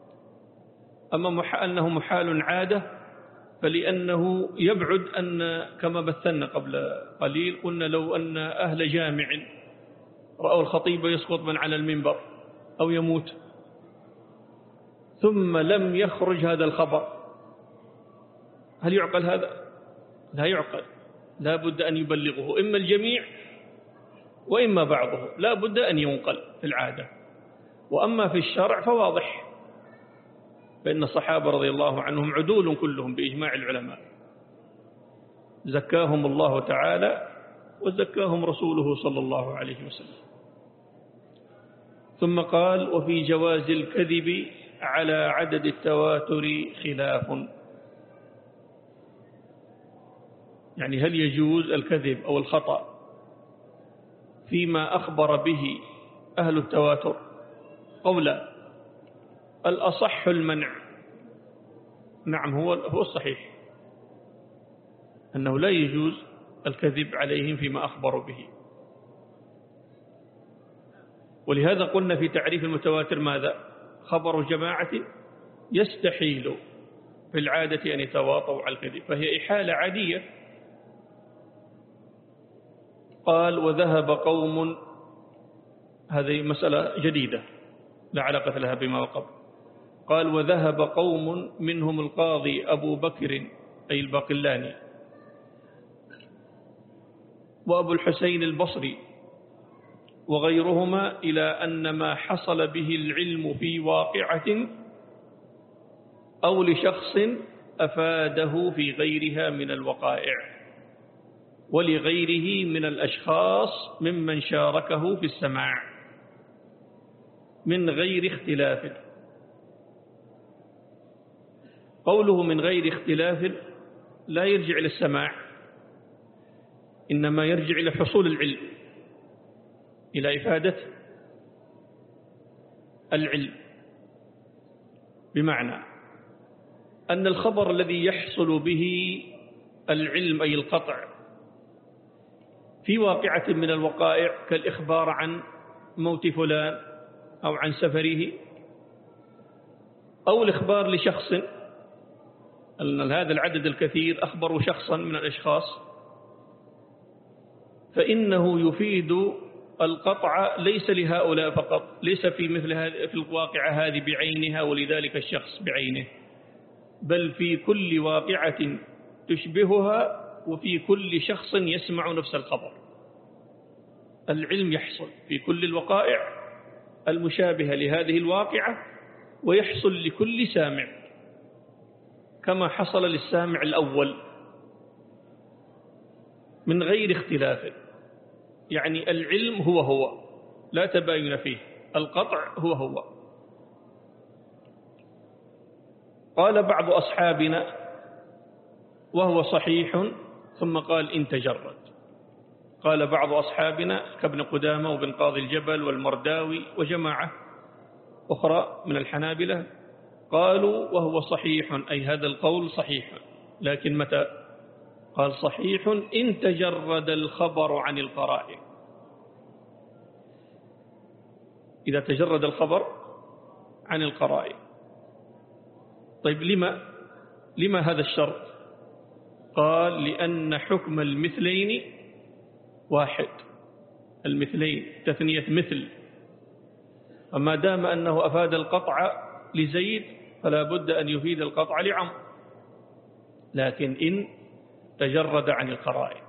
أما أنه محال عادة فلأنه يبعد أن كما بثنا قبل قليل قلنا لو أن أهل جامع رأوا الخطيب يسقط من على المنبر أو يموت ثم لم يخرج هذا الخبر، هل يعقل هذا؟ لا يعقل، لا بد أن يبلغه إما الجميع وإما بعضه، لا بد أن ينقل في العادة. وأما في الشرع فواضح، فإن الصحابة رضي الله عنهم عدول كلهم بإجماع العلماء، زكاهم الله تعالى وزكاهم رسوله صلى الله عليه وسلم. ثم قال وفي جواز الكذب على عدد التواتر خلاف، يعني هل يجوز الكذب أو الخطأ فيما أخبر به أهل التواتر؟ قولا الأصح المنع. نعم هو هو الصحيح أنه لا يجوز الكذب عليهم فيما أخبروا به، ولهذا قلنا في تعريف المتواتر ماذا؟ خبر جماعة يستحيل في العادة أن يتواطوا على الكذب، فهي إحالة عادية. قال وذهب قوم، هذه مسألة جديدة لا علاقة لها بما وقب. قال وذهب قوم منهم القاضي أبو بكر أي الباقلاني وأبو الحسين البصري وغيرهما إلى أن ما حصل به العلم في واقعة أو لشخص أفاده في غيرها من الوقائع ولغيره من الأشخاص ممن شاركه في السماع من غير اختلاف. قوله من غير اختلاف لا يرجع إلى السماع، إنما يرجع إلى حصول العلم، إلى إفادة العلم، بمعنى أن الخبر الذي يحصل به العلم أي القطع في واقعة من الوقائع كالإخبار عن موت فلان أو عن سفره أو الإخبار لشخص، أن هذا العدد الكثير أخبروا شخصا من الأشخاص، فإنه يفيد القطع ليس لهؤلاء فقط، ليس في مثل هذه في الواقعة هذه بعينها ولذلك الشخص بعينه، بل في كل واقعة تشبهها وفي كل شخص يسمع نفس الخبر. العلم يحصل في كل الوقائع المشابهة لهذه الواقعة، ويحصل لكل سامع كما حصل للسامع الأول من غير اختلاف. يعني العلم هو هو لا تباين فيه، القطع هو هو. قال بعض أصحابنا وهو صحيح، ثم قال إن تجرد. قال بعض أصحابنا كابن قدامة وابن قاضي الجبل والمرداوي وجماعة أخرى من الحنابلة قالوا وهو صحيح، أي هذا القول صحيح، لكن متى؟ قال صحيح إن تجرد الخبر عن القرائن. إذا تجرد الخبر عن القرائن. طيب لما لما هذا الشرط؟ قال لأن حكم المثلين واحد. المثلين تثنية مثل، وما دام أنه أفاد القطع لزيد فلا بد أن يفيد القطع لعمرو، لكن إن تجرد عن القرائن.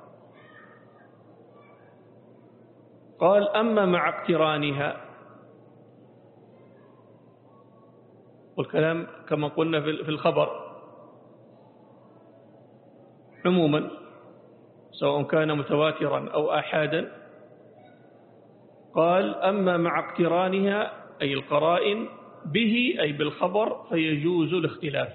قال أما مع اقترانها، والكلام كما قلنا في الخبر عموما سواء كان متواترا أو آحادا. قال أما مع اقترانها أي القرائن به أي بالخبر فيجوز الاختلاف،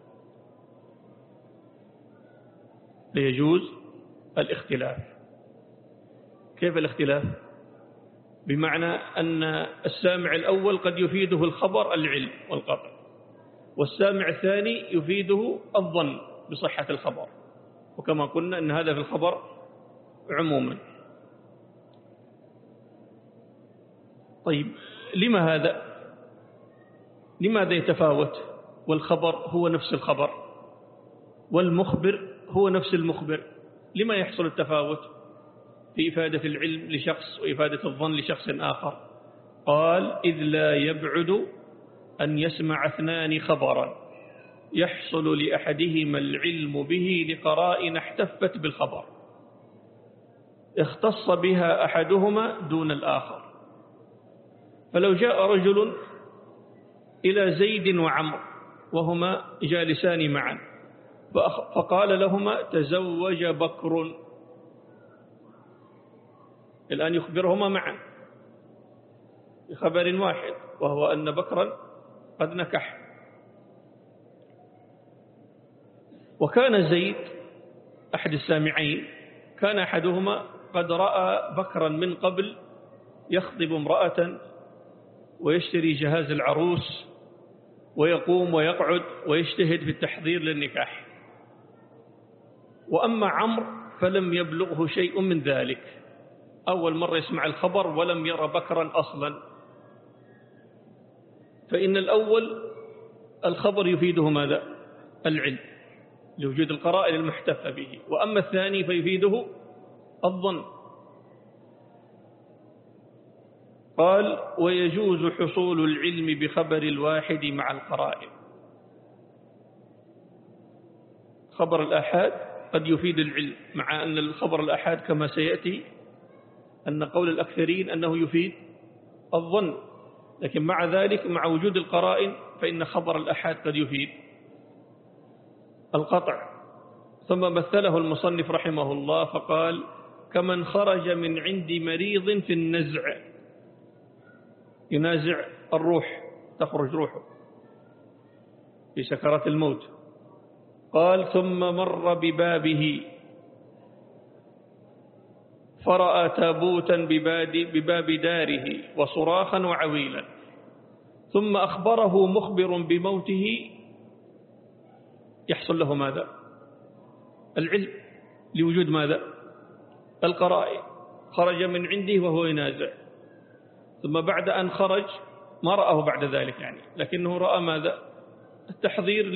فيجوز الاختلاف. كيف الاختلاف؟ بمعنى أن السامع الأول قد يفيده الخبر العلم والقطع، والسامع الثاني يفيده الظن بصحة الخبر، وكما قلنا أن هذا في الخبر عموما. طيب لما هذا؟ لماذا يتفاوت والخبر هو نفس الخبر والمخبر هو نفس المخبر؟ لما يحصل التفاوت في إفادة العلم لشخص وإفادة الظن لشخص آخر؟ قال إذ لا يبعد أن يسمع اثنان خبرا يحصل لأحدهما العلم به لقرائن احتفت بالخبر اختص بها أحدهما دون الآخر. فلو جاء رجل إلى زيد وعمر وهما جالسان معا فقال لهما تزوج بكر، الآن يخبرهما معا بخبر واحد وهو أن بكرا قد نكح. وكان زيد أحد السامعين كان أحدهما قد رأى بكرا من قبل يخطب امرأة ويشتري جهاز العروس ويقوم ويقعد ويجتهد في التحضير للنكاح. وأما عمرو فلم يبلغه شيء من ذلك، أول مرة يسمع الخبر ولم يرى بكرا أصلا. فإن الأول الخبر يفيده ماذا؟ العلم لوجود القرائن المحتفى به، وأما الثاني فيفيده الظن. قال ويجوز حصول العلم بخبر الواحد مع القرائن. خبر الآحاد قد يفيد العلم، مع أن الخبر الآحاد كما سيأتي أن قول الأكثرين أنه يفيد الظن، لكن مع ذلك مع وجود القرائن فإن خبر الآحاد قد يفيد القطع. ثم مثله المصنف رحمه الله فقال كمن خرج من عند مريض في النزع، ينازع الروح، تخرج روحه في سكرات الموت. قال ثم مر ببابه فرأى تابوتا بباب داره وصراخا وعويلا، ثم أخبره مخبر بموته، يحصل له ماذا؟ العلم لوجود ماذا؟ القرائن. خرج من عنده وهو ينازع، ثم بعد أن خرج ما رأه بعد ذلك يعني، لكنه رأى ماذا؟ التحضير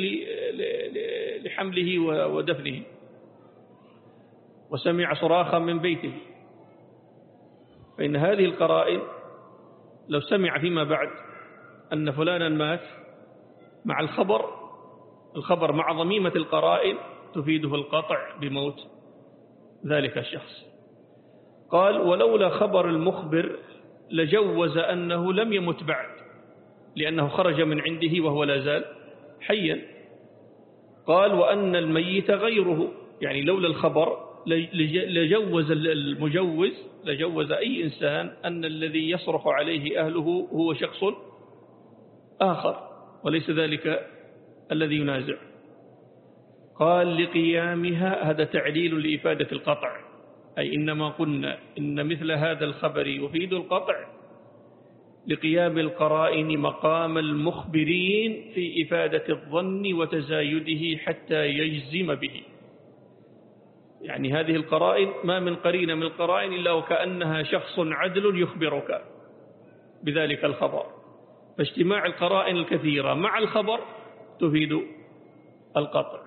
لحمله ودفنه، وسمع صراخا من بيته، فإن هذه القرائن لو سمع فيما بعد أن فلانا مات مع الخبر الخبر مع ضميمة القرائن تفيده القطع بموت ذلك الشخص. قال ولولا خبر المخبر لجوز أنه لم يمت بعد لأنه خرج من عنده وهو لا زال حيا. قال وأن الميت غيره، يعني لولا الخبر لجوز المجوز لجوز أي إنسان أن الذي يصرخ عليه أهله هو شخص آخر وليس ذلك الذي ينازع. قال لقيامها، هذا تعليل لإفادة القطع، أي إنما قلنا إن مثل هذا الخبر يفيد القطع لقيام القرائن مقام المخبرين في إفادة الظن وتزايده حتى يجزم به. يعني هذه القرائن ما من قرينة من القرائن إلا وكأنها شخص عدل يخبرك بذلك الخبر، فاجتماع القرائن الكثيرة مع الخبر تفيد القطع.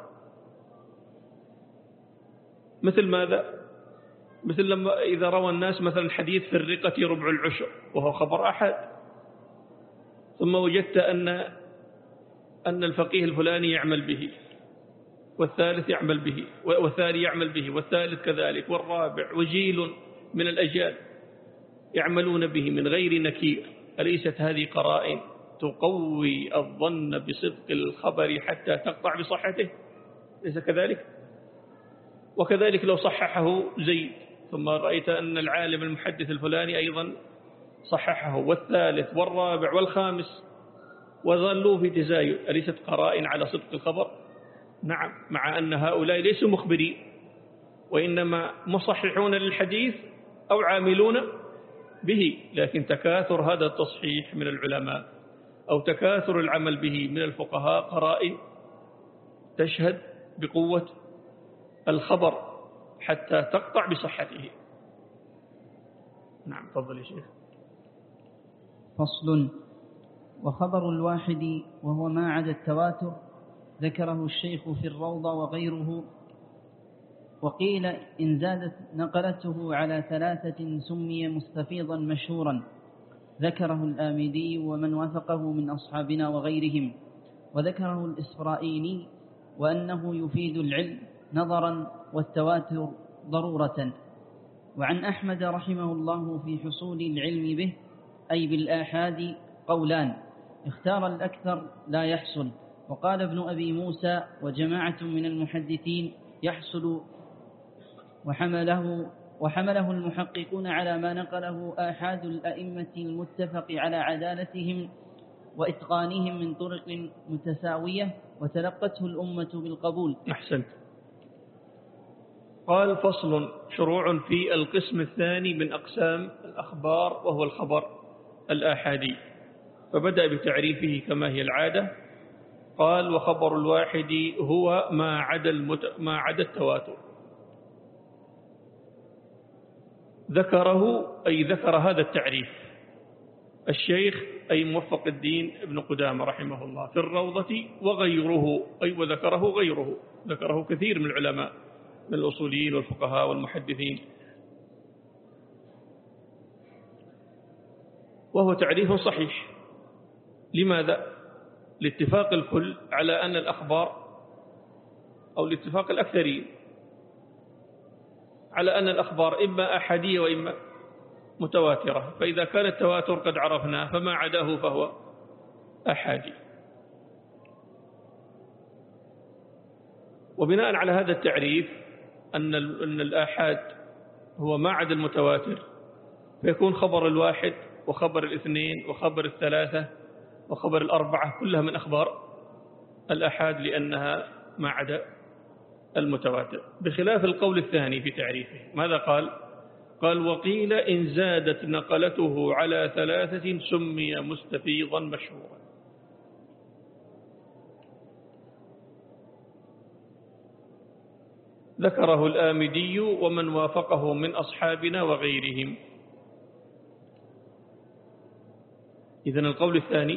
مثل ماذا؟ مثل لما إذا روى الناس مثلا حديث في الرقة ربع العشر وهو خبر أحد، ثم وجدت أن أن الفقيه الفلاني يعمل به، والثالث يعمل به، والثاني يعمل به، والثالث كذلك، والرابع، وجيل من الأجيال يعملون به من غير نكير، أليست هذه قرائن تقوي الظن بصدق الخبر حتى تقطع بصحته؟ ليس كذلك؟ وكذلك لو صححه زيد ثم رأيت أن العالم المحدث الفلاني أيضا صححه، والثالث والرابع والخامس، وظلوا في تزايد، أليست قرائن على صدق الخبر؟ نعم، مع أن هؤلاء ليسوا مخبرين وإنما مصححون للحديث أو عاملون به، لكن تكاثر هذا التصحيح من العلماء أو تكاثر العمل به من الفقهاء قرائن تشهد بقوة الخبر حتى تقطع بصحته. نعم، تفضل يا شيخ. فصل. وخبر الواحد وهو ما عدا التواتر ذكره الشيخ في الروضة وغيره. وقيل إن زادت نقلته على ثلاثة سمي مستفيضا مشهورا، ذكره الآمدي ومن وافقه من أصحابنا وغيرهم، وذكره الإسرائيلي وأنه يفيد العلم نظرا والتواتر ضرورة. وعن أحمد رحمه الله في حصول العلم به أي بالآحاد قولان، اختار الأكثر لا يحصل، وقال ابن أبي موسى وجماعة من المحدثين يحصل، وحمله, وحمله المحققون على ما نقله آحاد الأئمة المتفق على عدالتهم وإتقانهم من طرق متساوية وتلقته الأمة بالقبول. أحسنت. قال فصل. شروع في القسم الثاني من أقسام الأخبار وهو الخبر الآحادي، فبدأ بتعريفه كما هي العادة. قال وخبر الواحد هو ما عدا المت... ما عدا التواتر. ذكره أي ذكر هذا التعريف الشيخ أي موفق الدين ابن قدامة رحمه الله في الروضة وغيره، أي وذكره غيره، ذكره كثير من العلماء من الأصوليين والفقهاء والمحدثين، وهو تعريف صحيح. لماذا؟ لاتفاق الكل على أن الأخبار أو لاتفاق الأكثرين على أن الأخبار إما أحادية وإما متواترة، فإذا كان التواتر قد عرفناه فما عداه فهو أحادي. وبناء على هذا التعريف أن أن الآحاد هو ما عدا المتواتر، فيكون خبر الواحد وخبر الاثنين وخبر الثلاثة وخبر الأربعة كلها من أخبار الآحاد لأنها ما عدا المتواتر، بخلاف القول الثاني في تعريفه. ماذا قال؟ قال وقيل إن زادت نقلته على ثلاثة سمي مستفيضا مشهورا. ذكره الآمدي ومن وافقه من أصحابنا وغيرهم. إذن القول الثاني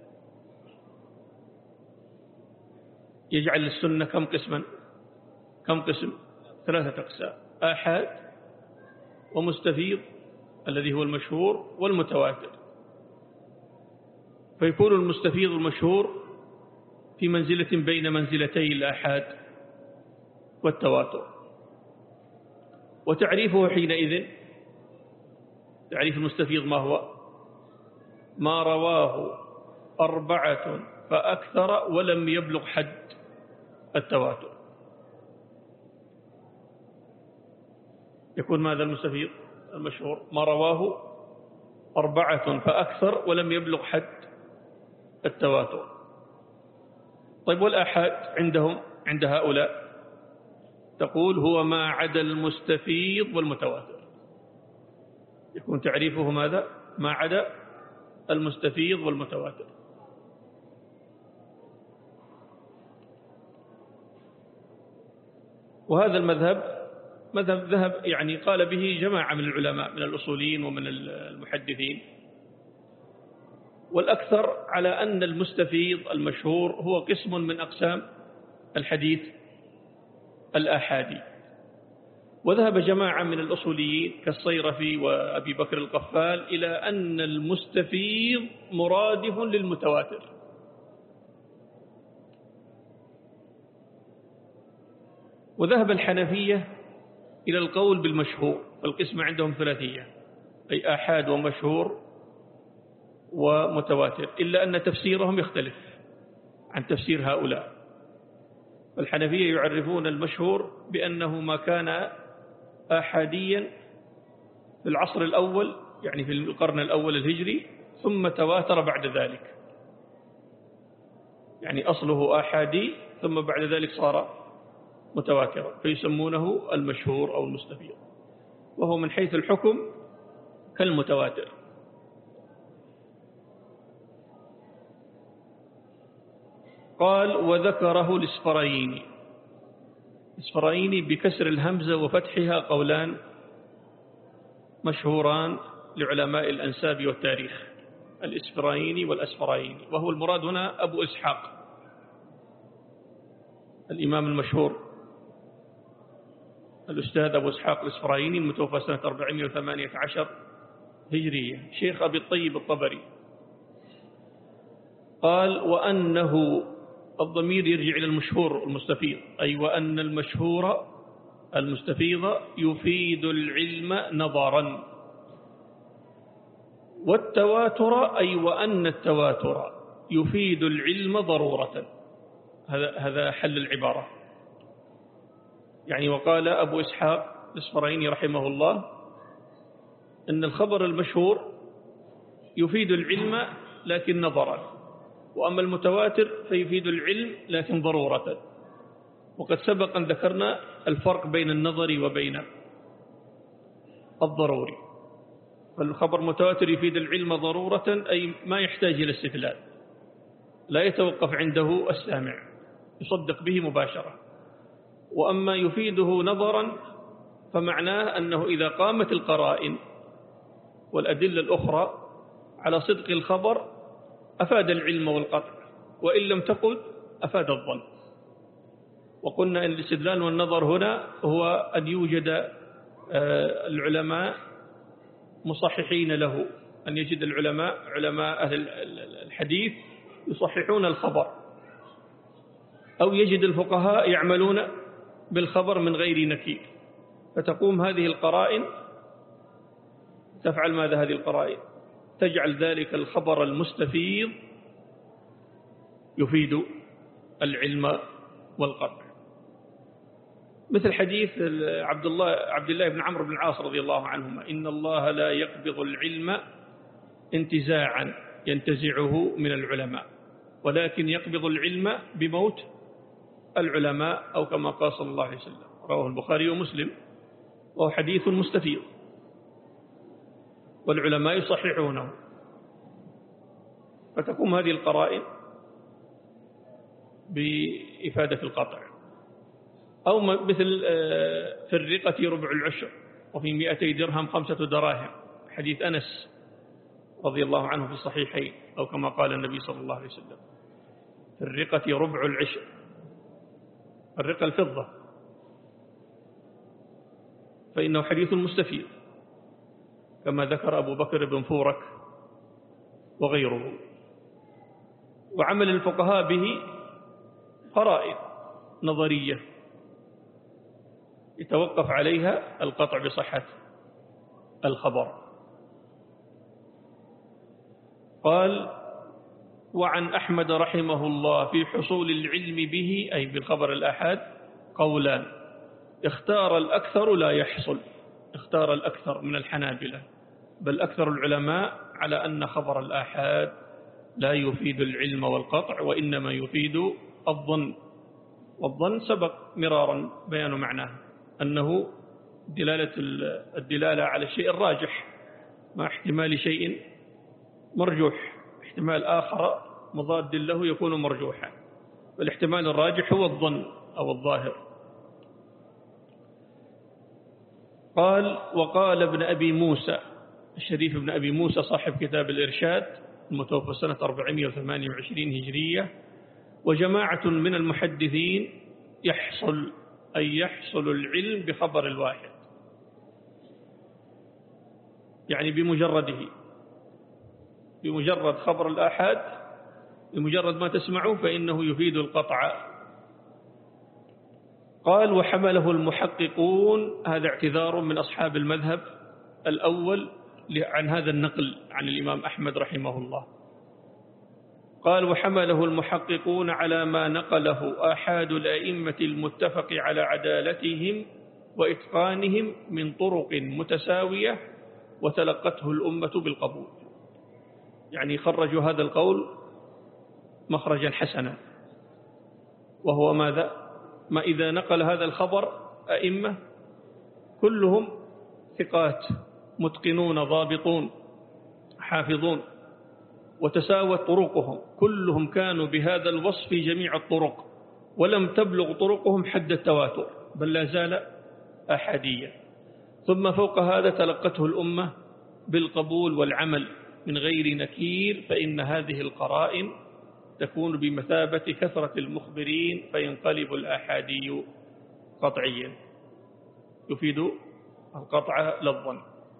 يجعل السنة كم قسما؟ كم قسم؟ ثلاثة أقسام: آحاد ومستفيض الذي هو المشهور والمتواتر، فيكون المستفيض المشهور في منزلة بين منزلتي الآحاد والتواتر. وتعريفه حينئذ، تعريف المستفيض ما هو؟ ما رواه أربعة فأكثر ولم يبلغ حد التواتر. يكون ماذا المستفيض المشهور؟ ما رواه أربعة فأكثر ولم يبلغ حد التواتر. طيب والآحاد عندهم عند هؤلاء تقول هو ما عدا المستفيض والمتواتر. يكون تعريفه ماذا؟ ما عدا المستفيض والمتواتر. وهذا المذهب مذهب ذهب يعني قال به جماعة من العلماء من الأصوليين ومن المحدثين، والأكثر على أن المستفيض المشهور هو قسم من أقسام الحديث الآحادي. وذهب جماعة من الأصوليين كالصيرفي وأبي بكر القفال إلى أن المستفيض مرادف للمتواتر. وذهب الحنفية إلى القول بالمشهور، فالقسم عندهم ثلاثية، أي آحاد ومشهور ومتواتر، إلا أن تفسيرهم يختلف عن تفسير هؤلاء. فالحنفية يعرفون المشهور بأنه ما كان آحاديا في العصر الأول، يعني في القرن الأول الهجري، ثم تواتر بعد ذلك، يعني أصله آحادي ثم بعد ذلك صار متواترا، فيسمونه المشهور أو المستفيض، وهو من حيث الحكم كالمتواتر. قال وذكره الإسفرايني. الإسفرايني بكسر الهمزة وفتحها قولان مشهوران لعلماء الأنساب والتاريخ، الإسفرايني والأسفرايني، وهو المراد هنا أبو إسحاق الإمام المشهور الأستاذ أبو إسحاق الإسفرايني المتوفى سنة أربعمائة وثمانية عشر هجرية، شيخ أبي الطيب الطبري. قال وأنه، الضمير يرجع إلى المشهور المستفيض، أي وأن المشهور المستفيض يفيد العلم نظرا، والتواتر أي وأن التواتر يفيد العلم ضرورة. هذا هذا حل العبارة. يعني وقال أبو إسحاق الإسفرايني رحمه الله أن الخبر المشهور يفيد العلم لكن نظرا، وأما المتواتر فيفيد العلم لكن ضرورة. وقد سبق أن ذكرنا الفرق بين النظري وبين الضروري. فالخبر المتواتر يفيد العلم ضرورة، أي ما يحتاج إلى استدلال، لا يتوقف عنده السامع، يصدق به مباشرة. وأما يفيده نظرا فمعناه أنه إذا قامت القرائن والأدلة الأخرى على صدق الخبر أفاد العلم والقطع، وإن لم تقل أفاد الظن. وقلنا أن الاستدلال والنظر هنا هو أن يوجد العلماء مصححين له، أن يجد العلماء علماء أهل الحديث يصححون الخبر، أو يجد الفقهاء يعملون بالخبر من غير نكير، فتقوم هذه القرائن تفعل ماذا؟ هذه القرائن تجعل ذلك الخبر المستفيض يفيد العلم والقطع. مثل حديث عبد الله عبد الله بن عمرو بن العاص رضي الله عنهما: إن الله لا يقبض العلم انتزاعا ينتزعه من العلماء، ولكن يقبض العلم بموت العلماء، أو كما قال صلى الله عليه وسلم. رواه البخاري ومسلم، وهو حديث مستفيض، والعلماء يصححونه. فتقوم هذه القرائن بإفادة القطع. أو مثل في الرقة ربع العشر، وفي مئتي درهم خمسة دراهم، حديث أنس رضي الله عنه في الصحيحين، أو كما قال النبي صلى الله عليه وسلم: في الرقة ربع العشر. الرقة الفضة، فإنه حديث مستفيض. كما ذكر أبو بكر بن فورك وغيره. وعمل الفقهاء به قرائن نظرية يتوقف عليها القطع بصحة الخبر. قال: وعن أحمد رحمه الله في حصول العلم به، أي بالخبر الآحاد، قولان: اختار الأكثر لا يحصل، اختار الأكثر من الحنابلة، بل أكثر العلماء على أن خبر الآحاد لا يفيد العلم والقطع، وإنما يفيد الظن. والظن سبق مرارا بيان معناه أنه دلالة الدلالة على الشيء الراجح مع احتمال شيء مرجوح، احتمال آخر مضاد له يكون مرجوحا، والاحتمال الراجح هو الظن أو الظاهر. قال: وقال ابن أبي موسى، الشريف ابن أبي موسى صاحب كتاب الإرشاد المتوفى سنة أربعمائة وثمانية وعشرين هجرية، وجماعة من المحدثين: يحصل، أي يحصل العلم بخبر الواحد، يعني بمجرده، بمجرد خبر الآحاد، بمجرد ما تسمعه فإنه يفيد القطع. قال: وحمله المحققون، هذا اعتذار من أصحاب المذهب الأول عن هذا النقل عن الإمام أحمد رحمه الله. قال: وحمله المحققون على ما نقله آحاد الأئمة المتفق على عدالتهم وإتقانهم من طرق متساوية وتلقته الأمة بالقبول. يعني خرجوا هذا القول مخرجا حسنا، وهو ماذا؟ ما إذا نقل هذا الخبر أئمة كلهم ثقات متقنون ضابطون حافظون، وتساوت طرقهم، كلهم كانوا بهذا الوصف في جميع الطرق، ولم تبلغ طرقهم حد التواتر، بل لا زال أحادية. ثم فوق هذا تلقته الأمة بالقبول والعمل من غير نكير، فإن هذه القرائن تكون بمثابة كثرة المخبرين، فينقلب الآحادي قطعيا، يفيد القطع للظن.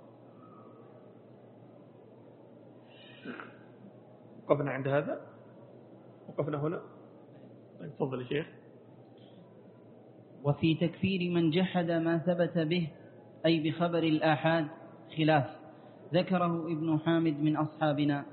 وقفنا عند هذا، وقفنا هنا. تفضل يا شيخ. وفي تكفير من جحد ما ثبت به، أي بخبر الآحاد، خلاف ذكره ابن حامد من أصحابنا.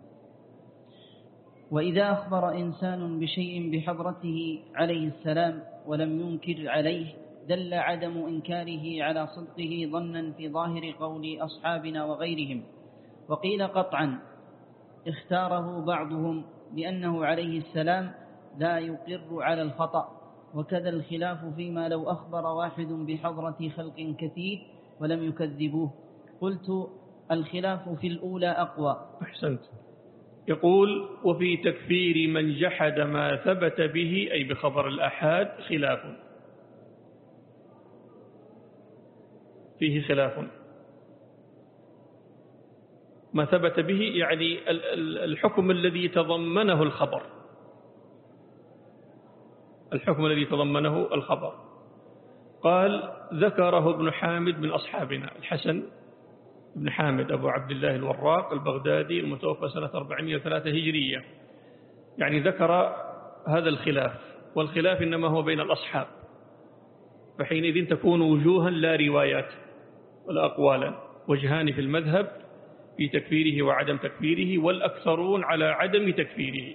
وإذا أخبر إنسان بشيء بحضرته عليه السلام ولم ينكر عليه، دل عدم إنكاره على صدقه ظنا في ظاهر قول أصحابنا وغيرهم. وقيل قطعا اختاره بعضهم لأنه عليه السلام لا يقر على الخطأ. وكذا الخلاف فيما لو أخبر واحد بحضرة خلق كثير ولم يكذبوه. قلت: الخلاف في الأولى أقوى. أحسنت. يقول: وفي تكفير من جحد ما ثبت به، أي بخبر الآحاد، خلاف، فيه خلاف. ما ثبت به يعني الحكم الذي تضمنه الخبر، الحكم الذي تضمنه الخبر. قال: ذكره ابن حامد من أصحابنا، الحسن بن حامد أبو عبد الله الوراق البغدادي المتوفى سنة أربعمائة وثلاثة هجرية، يعني ذكر هذا الخلاف، والخلاف إنما هو بين الأصحاب، فحينئذ تكون وجوها لا روايات ولا أقوالا، وجهان في المذهب في تكفيره وعدم تكفيره، والأكثرون على عدم تكفيره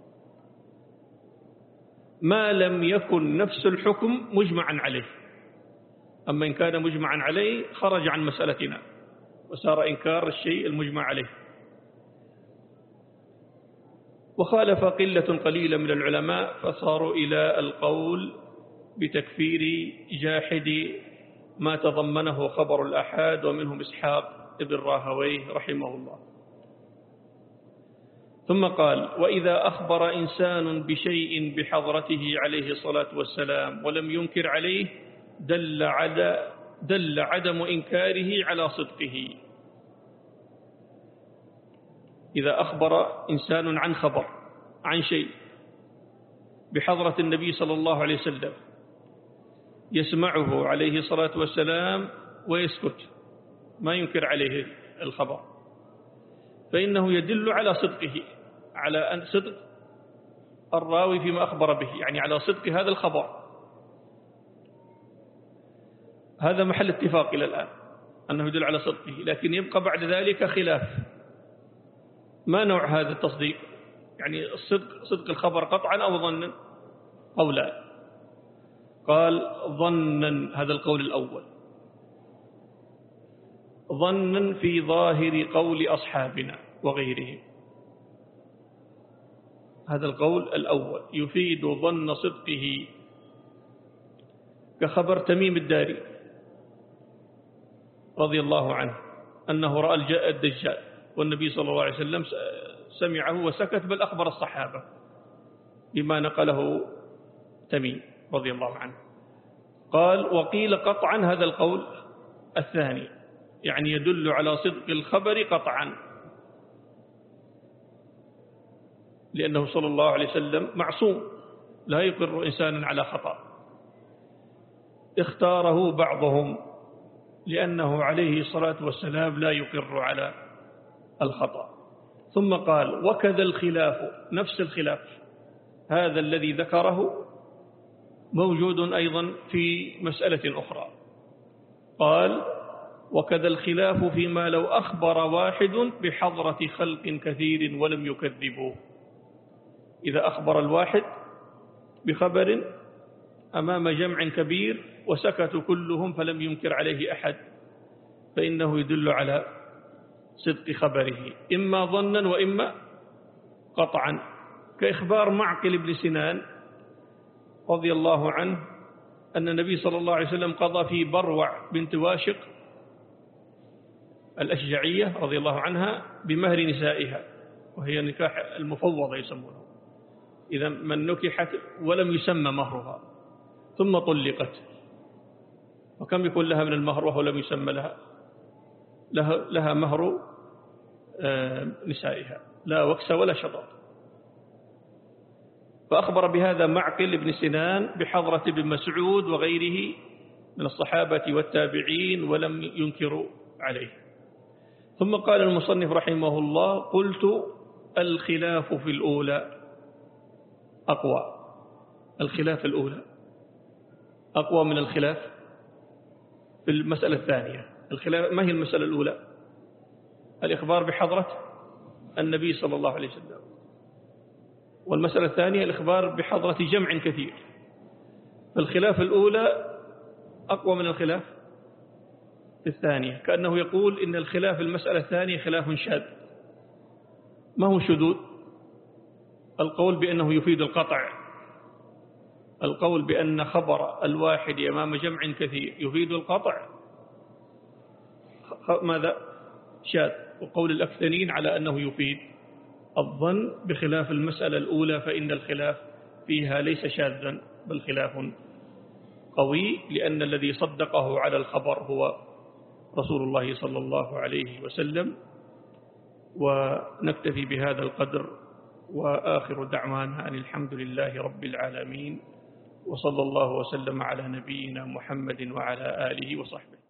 ما لم يكن نفس الحكم مجمعا عليه. أما إن كان مجمعا عليه خرج عن مسألتنا وصار إنكار الشيء المجمع عليه. وخالف قلة قليلة من العلماء فصاروا إلى القول بتكفير جاحد ما تضمنه خبر الآحاد، ومنهم إسحاق ابن راهويه رحمه الله. ثم قال: وإذا أخبر إنسان بشيء بحضرته عليه الصلاة والسلام ولم ينكر عليه، دل على دل عدم إنكاره على صدقه. إذا أخبر إنسان عن خبر عن شيء بحضرة النبي صلى الله عليه وسلم، يسمعه عليه الصلاة والسلام ويسكت، ما ينكر عليه الخبر، فإنه يدل على صدقه، على أن صدق الراوي فيما أخبر به، يعني على صدق هذا الخبر. هذا محل اتفاق إلى الآن أنه يدل على صدقه، لكن يبقى بعد ذلك خلاف. ما نوع هذا التصديق؟ يعني الصدق صدق الخبر قطعا أو ظنا أو لا؟ قال ظنا، هذا القول الأول، ظنا في ظاهر قول أصحابنا وغيرهم. هذا القول الأول يفيد ظن صدقه، كخبر تميم الداري رضي الله عنه أنه رأى الدجال والنبي صلى الله عليه وسلم سمعه وسكت، بل أخبر الصحابة بما نقله تميم رضي الله عنه. قال وقيل قطعا، هذا القول الثاني، يعني يدل على صدق الخبر قطعا، لأنه صلى الله عليه وسلم معصوم لا يقر إنسانا على خطأ. اختاره بعضهم لأنه عليه الصلاة والسلام لا يقر على الخطأ. ثم قال وكذا الخلاف، نفس الخلاف هذا الذي ذكره موجود أيضا في مسألة أخرى. قال وكذا الخلاف فيما لو أخبر واحد بحضرة خلق كثير ولم يكذبوه. إذا أخبر الواحد بخبر أمام جمع كبير وسكتوا كلهم فلم ينكر عليه أحد، فإنه يدل على صدق خبره إما ظنا وإما قطعا، كإخبار معقل بن سنان رضي الله عنه أن النبي صلى الله عليه وسلم قضى في بروع بنت واشق الأشجعية رضي الله عنها بمهر نسائها، وهي نكاح المفوضة يسمونه، إذا من نكحت ولم يسمى مهرها ثم طلقت، وكم يكون لها من المهر وهو لم يسمى لها؟ لها, لها مهر نسائها، لا وكس ولا شطط. فأخبر بهذا معقل بن سنان بحضرة ابن مسعود وغيره من الصحابة والتابعين ولم ينكروا عليه. ثم قال المصنف رحمه الله قلت الخلاف في الأولى أقوى، الخلاف الأولى أقوى من الخلاف في المسألة الثانية. الخلاف ما هي المسألة الأولى؟ الإخبار بحضرة النبي صلى الله عليه وسلم، والمسألة الثانية الإخبار بحضرة جمع كثير. فالخلاف الأولى أقوى من الخلاف الثانية، كأنه يقول إن الخلاف المسألة الثانية خلاف شاذ. ما هو شذوذ؟ القول بأنه يفيد القطع، القول بأن خبر الواحد أمام جمع كثير يفيد القطع، ماذا؟ شاذ. وقول الأكثرين على أنه يفيد الظن، بخلاف المسألة الأولى فإن الخلاف فيها ليس شاذا بل خلاف قوي، لأن الذي صدقه على الخبر هو رسول الله صلى الله عليه وسلم. ونكتفي بهذا القدر، وآخر دعوانا أن الحمد لله رب العالمين، وصلى الله وسلم على نبينا محمد وعلى آله وصحبه.